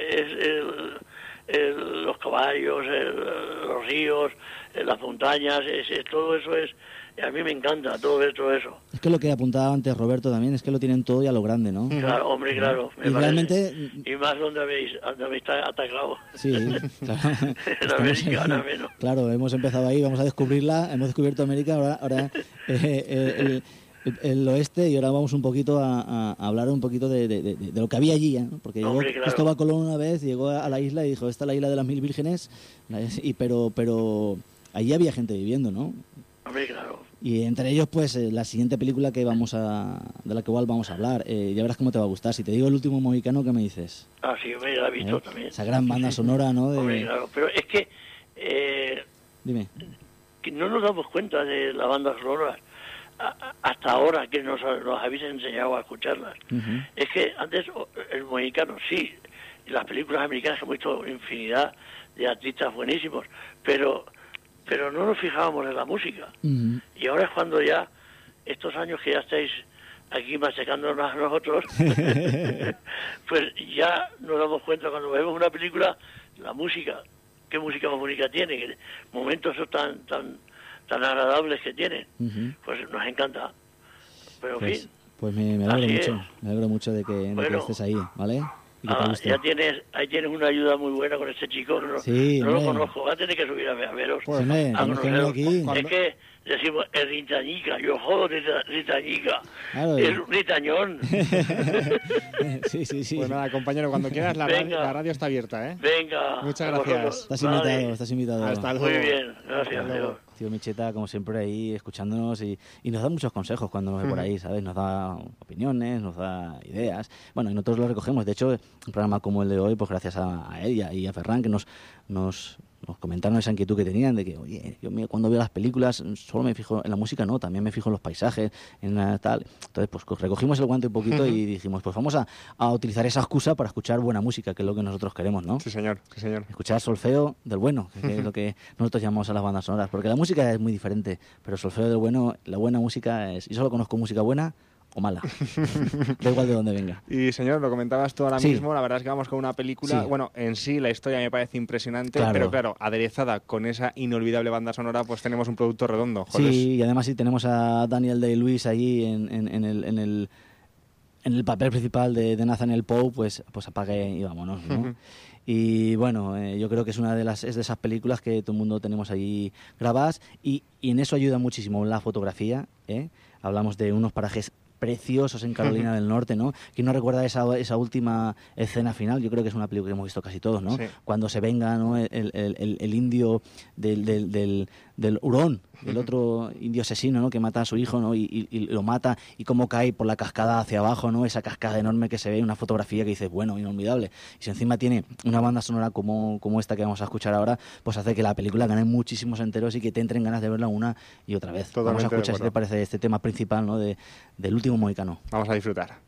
F: los caballos, los ríos, las montañas, todo eso a mí me encanta todo eso.
A: Es que lo que apuntaba antes Roberto también, es que lo tienen todo y a lo grande, ¿no?
F: Claro, hombre, claro.
A: Y realmente...
F: Y más donde habéis atacado.
A: Sí, claro.
F: En América, nada menos.
A: Claro, hemos empezado ahí, vamos a descubrirla, hemos descubierto América, ahora el oeste, y ahora vamos un poquito a hablar un poquito de lo que había allí, ¿no? Porque Cristóbal Colón una vez llegó a la isla y dijo, esta es la isla de las 1000 vírgenes, pero allí había gente viviendo, ¿no?
F: Hombre, claro.
A: Y entre ellos, pues, la siguiente película de la que igual vamos a hablar, ya verás cómo te va a gustar. Si te digo El último mohicano, ¿qué me dices?
F: Ah, sí, me la he visto también.
A: Esa gran banda sonora, ¿no?
F: Hombre, claro, pero es que...
A: Dime.
F: Que no nos damos cuenta de la banda sonora hasta ahora que nos habéis enseñado a escucharlas. Es que antes el mohicano, sí, las películas americanas hemos visto infinidad de artistas buenísimos, pero no nos fijábamos en la música. Y ahora es cuando ya, estos años que ya estáis aquí machacándonos a nosotros, pues ya nos damos cuenta cuando vemos una película, la música, qué música más bonita tiene, qué momentos tan agradables que tiene, pues nos encanta. Pero en fin.
A: Pues me alegro mucho de que estés ahí, ¿vale?
F: Ahí tienes una ayuda muy buena con este chico, no lo conozco, va a tener que subir a veros.
A: Pues aquí.
F: Es que decimos el ritañica, yo jodo ritañica, claro, es un ritañón.
A: sí.
C: Pues nada, compañero, cuando quieras la radio está abierta, ¿eh?
F: Venga.
C: Muchas gracias.
A: Estás invitado.
C: Hasta luego.
F: Muy bien, gracias.
A: Tío Micheta, como siempre, ahí escuchándonos y nos da muchos consejos cuando nos ve por ahí, ¿sabes? Nos da opiniones, nos da ideas. Bueno, y nosotros lo recogemos. De hecho, un programa como el de hoy, pues gracias a él y a Ferran, que nos comentaron esa inquietud que tenían de que, oye, yo cuando veo las películas solo me fijo en la música, no, también me fijo en los paisajes, en tal. Entonces, pues recogimos el guante un poquito y dijimos, pues vamos a utilizar esa excusa para escuchar buena música, que es lo que nosotros queremos, ¿no?
C: Sí, señor.
A: Escuchar solfeo del bueno, que es lo que nosotros llamamos a las bandas sonoras, porque la música es muy diferente, pero el solfeo del bueno, la buena música es... Yo solo conozco música buena o mala, da igual de dónde venga.
C: Y señor, lo comentabas tú ahora mismo, la verdad es que vamos con una película, bueno, en sí la historia me parece impresionante, pero claro, aderezada con esa inolvidable banda sonora, pues tenemos un producto redondo. Joder.
A: Sí, y además tenemos a Daniel Day-Lewis allí en el papel principal de Nathaniel Poe, pues apague y vámonos, ¿no? Y bueno, yo creo que es de esas películas que todo el mundo tenemos ahí grabadas y en eso ayuda muchísimo la fotografía, ¿eh? Hablamos de unos parajes preciosos en Carolina del Norte, ¿no? ¿Quién no recuerda esa última escena final? Yo creo que es una película que hemos visto casi todos, ¿no? Sí. Cuando se venga, ¿no? el indio del hurón, el otro indio asesino, ¿no? Que mata a su hijo, ¿no? Y lo mata, y cómo cae por la cascada hacia abajo, ¿no? Esa cascada enorme que se ve, una fotografía que dices, bueno, inolvidable. Y si encima tiene una banda sonora como esta que vamos a escuchar ahora, pues hace que la película gane muchísimos enteros y que te entren ganas de verla una y otra vez.
C: Totalmente.
A: Vamos a escuchar, si te parece, este tema principal, ¿no? Del último mohicano.
C: Vamos a disfrutar.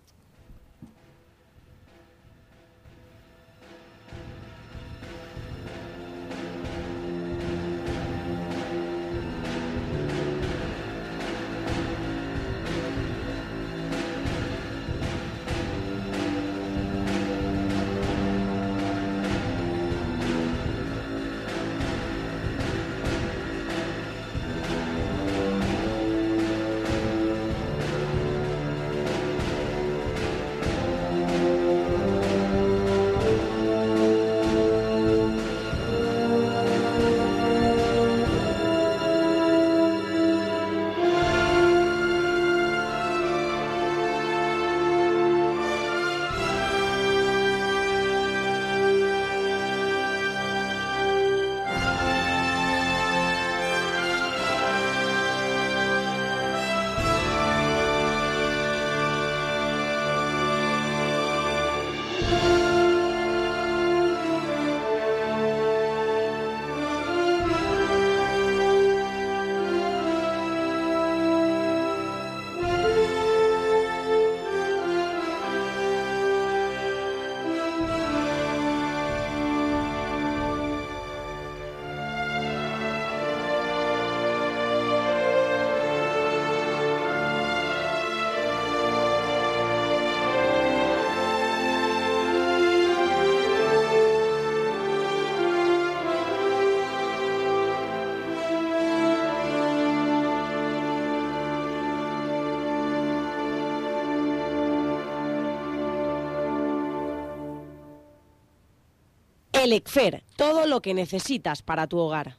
G: Elecfer, todo lo que necesitas para tu hogar.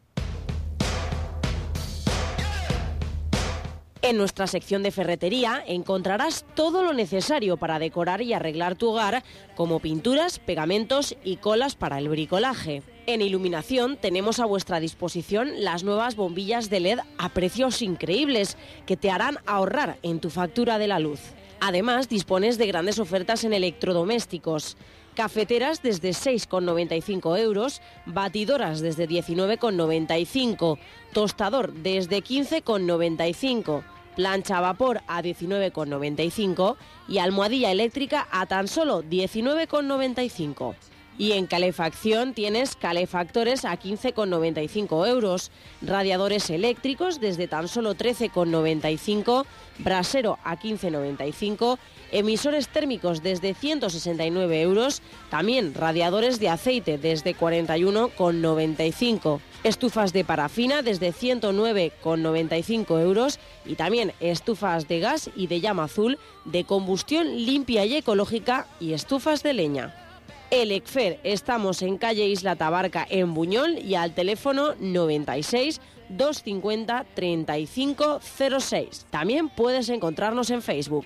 G: En nuestra sección de ferretería encontrarás todo lo necesario para decorar y arreglar tu hogar, como pinturas, pegamentos y colas para el bricolaje. En iluminación tenemos a vuestra disposición las nuevas bombillas de LED a precios increíbles que te harán ahorrar en tu factura de la luz. Además, dispones de grandes ofertas en electrodomésticos. Cafeteras desde 6,95 euros, batidoras desde 19,95, tostador desde 15,95, plancha a vapor a 19,95 y almohadilla eléctrica a tan solo 19,95. Y en calefacción tienes calefactores a 15,95 euros, radiadores eléctricos desde tan solo 13,95, brasero a 15,95, emisores térmicos desde 169 euros, también radiadores de aceite desde 41,95, estufas de parafina desde 109,95 euros y también estufas de gas y de llama azul de combustión limpia y ecológica y estufas de leña. Elecfer, estamos en calle Isla Tabarca en Buñol y al teléfono 96 250 3506. También puedes encontrarnos en Facebook.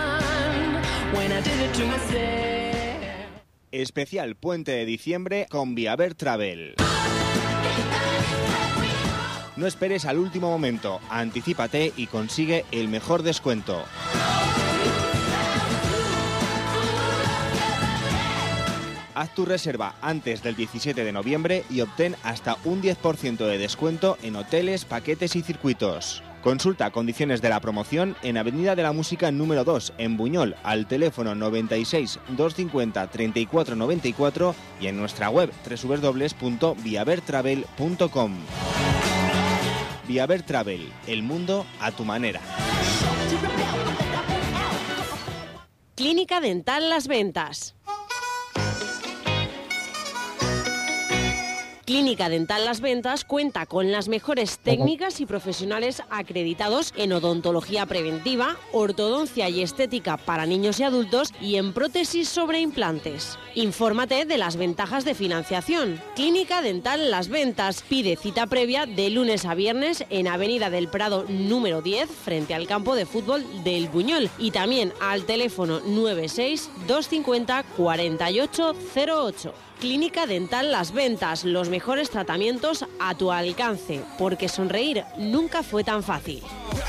C: Especial Puente de Diciembre con Viaver Travel. No esperes al último momento, anticípate y consigue el mejor descuento. Haz tu reserva antes del 17 de noviembre y obtén hasta un 10% de descuento en hoteles, paquetes y circuitos. Consulta condiciones de la promoción en Avenida de la Música número 2, en Buñol, al teléfono 96 250 3494 y en nuestra web www.viavertravel.com. Viaver Travel, el mundo a tu manera.
G: Clínica Dental Las Ventas. Clínica Dental Las Ventas cuenta con las mejores técnicas y profesionales acreditados en odontología preventiva, ortodoncia y estética para niños y adultos y en prótesis sobre implantes. Infórmate de las ventajas de financiación. Clínica Dental Las Ventas pide cita previa de lunes a viernes en Avenida del Prado número 10 frente al campo de fútbol del Buñol y también al teléfono 96 250 4808. Clínica Dental Las Ventas, los mejores tratamientos a tu alcance, porque sonreír nunca fue tan fácil.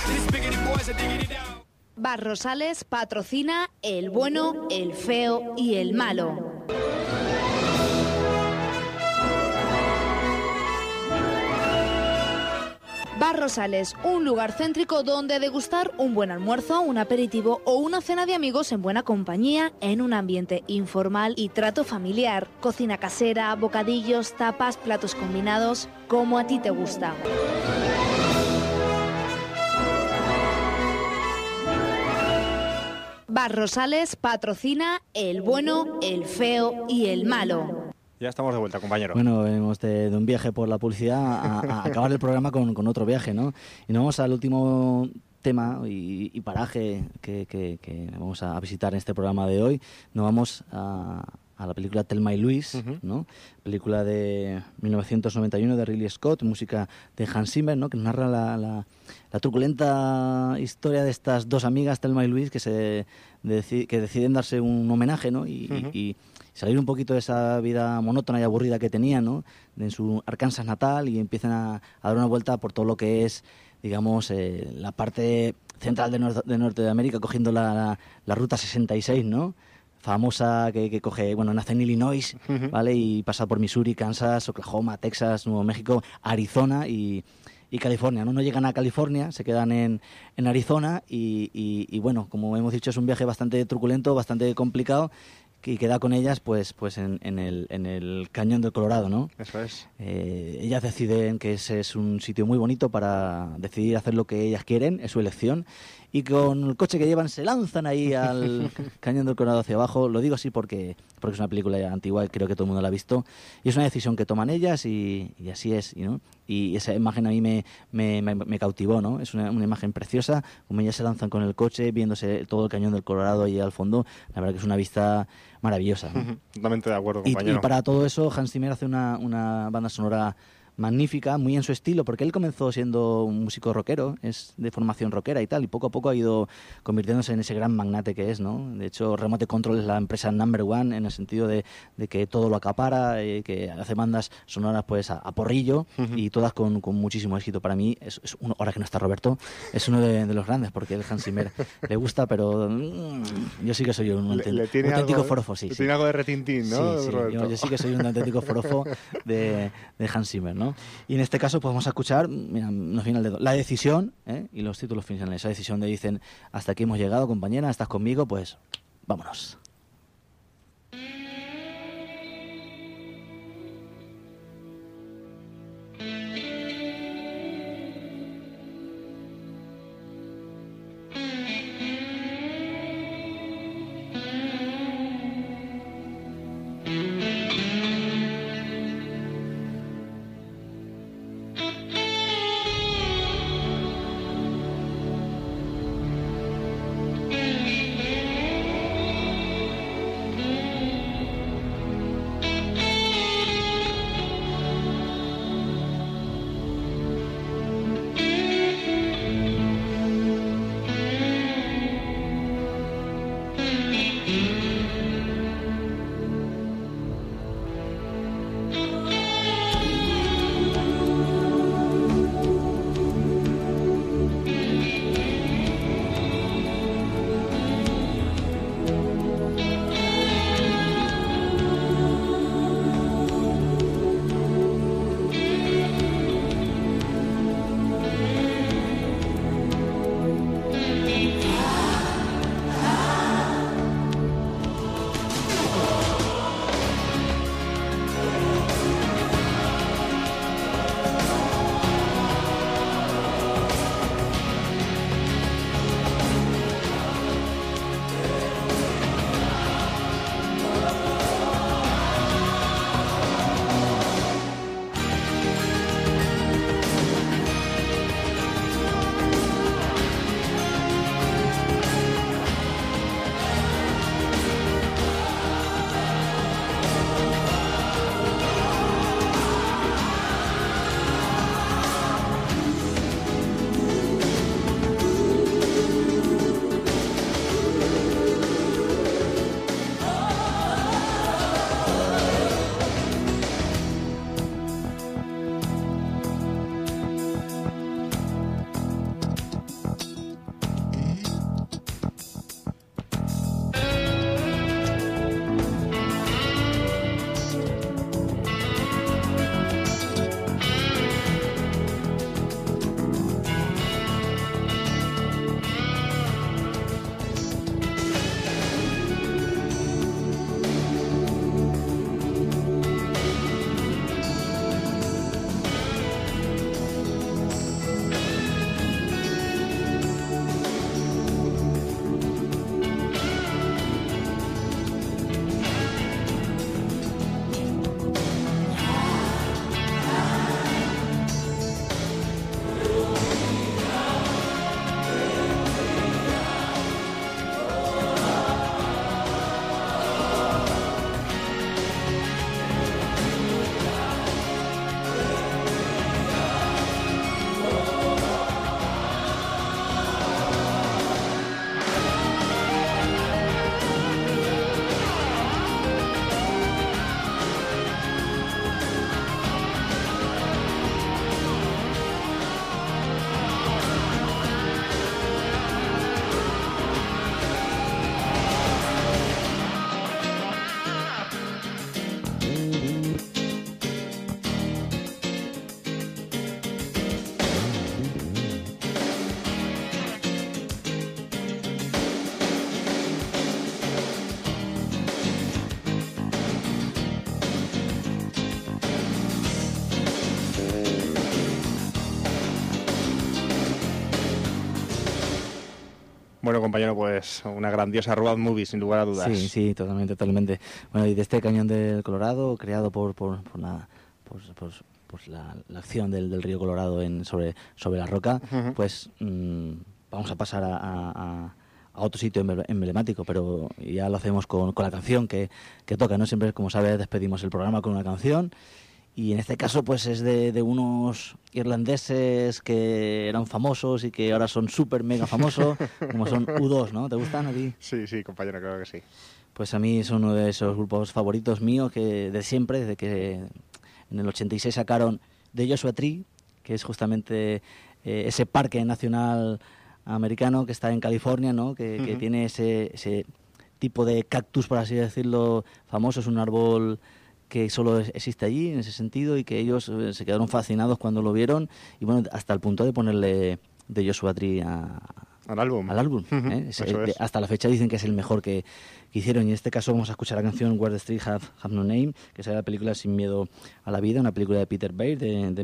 H: Bar Rosales patrocina El Bueno, El Feo y El Malo. Bar Rosales, un lugar céntrico donde degustar un buen almuerzo, un aperitivo o una cena de amigos en buena compañía, en un ambiente informal y trato familiar. Cocina casera, bocadillos, tapas, platos combinados, como a ti te gusta. Bar Rosales patrocina El Bueno, El Feo y El Malo.
C: Ya estamos de vuelta, compañero.
A: Bueno, venimos de un viaje por la publicidad a acabar el programa con otro viaje, ¿no? Y nos vamos al último tema y paraje que vamos a visitar en este programa de hoy. Nos vamos a la película Thelma y Louise, ¿no? Película de 1991 de Ridley Scott, música de Hans Zimmer, ¿no? Que narra la truculenta historia de estas dos amigas, Thelma y Louise, que deciden darse un homenaje, ¿no? Y salir un poquito de esa vida monótona y aburrida que tenían, ¿no? En su Arkansas natal, y empiezan a dar una vuelta por todo lo que es, digamos, la parte central de Norte de América, cogiendo la ruta 66, ¿no? Famosa, que coge, bueno, nace en Illinois, ¿vale? Y pasa por Missouri, Kansas, Oklahoma, Texas, Nuevo México, Arizona y California, ¿no? No llegan a California, se quedan en Arizona y bueno, como hemos dicho, es un viaje bastante truculento, bastante complicado, y queda con ellas pues en el Cañón del Colorado, ¿no?
C: Eso es.
A: Ellas deciden que ese es un sitio muy bonito para decidir hacer lo que ellas quieren, es su elección, y con el coche que llevan se lanzan ahí al Cañón del Colorado hacia abajo. Lo digo así porque es una película ya antigua y creo que todo el mundo la ha visto, y es una decisión que toman ellas y así es, ¿no? Y esa imagen a mí me cautivó, ¿no? Es una imagen preciosa, como ellas se lanzan con el coche, viéndose todo el Cañón del Colorado ahí al fondo. La verdad que es una vista maravillosa, ¿no?
C: Totalmente de acuerdo, compañero.
A: Y para todo eso Hans Zimmer hace una banda sonora magnífica, muy en su estilo, porque él comenzó siendo un músico rockero, es de formación rockera y tal, y poco a poco ha ido convirtiéndose en ese gran magnate que es, ¿no? De hecho, Remote Control es la empresa number one en el sentido de que todo lo acapara, que hace bandas sonoras pues a porrillo, y todas con muchísimo éxito. Para mí, es uno, ahora que no está Roberto, es uno de los grandes, porque el Hans Zimmer le gusta, pero yo sí que soy un auténtico forofo, sí.
C: Tiene algo de retintín, ¿no?
A: Sí, yo sí que soy un auténtico forofo de Hans Zimmer, ¿no? Y en este caso pues vamos a escuchar, mira, nos viene el dedo, La Decisión, y los títulos finales. Esa decisión de dicen: hasta aquí hemos llegado, compañera, estás conmigo, pues vámonos.
C: Bueno, compañero, pues una grandiosa road movie, sin lugar a dudas.
A: Sí, totalmente. Bueno, y de este cañón del Colorado, creado por la acción del río Colorado sobre la roca, pues vamos a pasar a otro sitio emblemático, pero ya lo hacemos con la canción que toca, ¿no? Siempre, como sabes, despedimos el programa con una canción. Y en este caso pues es de unos irlandeses que eran famosos y que ahora son súper mega famosos, como son U2, ¿no? ¿Te gustan a ti?
C: Sí, compañero, creo que sí.
A: Pues a mí es uno de esos grupos favoritos míos que de siempre, desde que en el 86 sacaron The Joshua Tree, que es justamente ese parque nacional americano que está en California, ¿no? Que tiene ese tipo de cactus, por así decirlo, famoso. Es un árbol que solo existe allí en ese sentido y que ellos se quedaron fascinados cuando lo vieron y bueno, hasta el punto de ponerle The Joshua Tree
C: al álbum.
A: Hasta la fecha dicen que es el mejor que hicieron, y en este caso vamos a escuchar la canción Where the Street Have No Name, que es la película Sin Miedo a la Vida, una película de Peter Weir de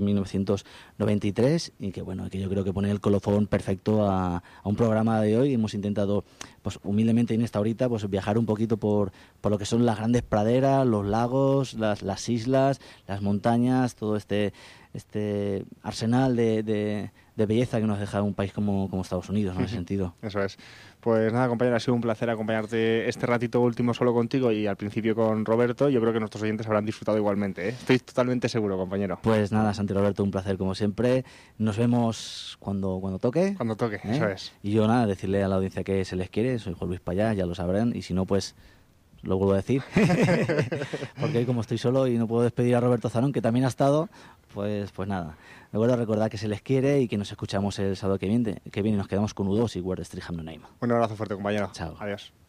A: 1993, y que bueno, que yo creo que pone el colofón perfecto a un programa de hoy. Hemos intentado, pues humildemente en esta horita, pues viajar un poquito por lo que son las grandes praderas, los lagos, las islas, las montañas, todo este arsenal de belleza que nos deja un país como Estados Unidos, ¿no? En ese sentido.
C: Eso es. Pues nada, compañero, ha sido un placer acompañarte este ratito último solo contigo y al principio con Roberto. Yo creo que nuestros oyentes habrán disfrutado igualmente, ¿eh? Estoy totalmente seguro, compañero.
A: Pues nada, Santi Roberto, un placer como siempre. Nos vemos cuando toque.
C: Cuando toque, eso es.
A: Y yo nada, decirle a la audiencia que se les quiere. Soy Juan Luis Payá, ya lo sabrán. Y si no, pues lo vuelvo a decir. Porque hoy como estoy solo y no puedo despedir a Roberto Zarón, que también ha estado, pues nada. Me vuelvo a recordar que se les quiere y que nos escuchamos el sábado que viene. Nos quedamos con U2 y Where the Street Have No Name.
C: Un abrazo fuerte, compañero.
A: Chao.
C: Adiós.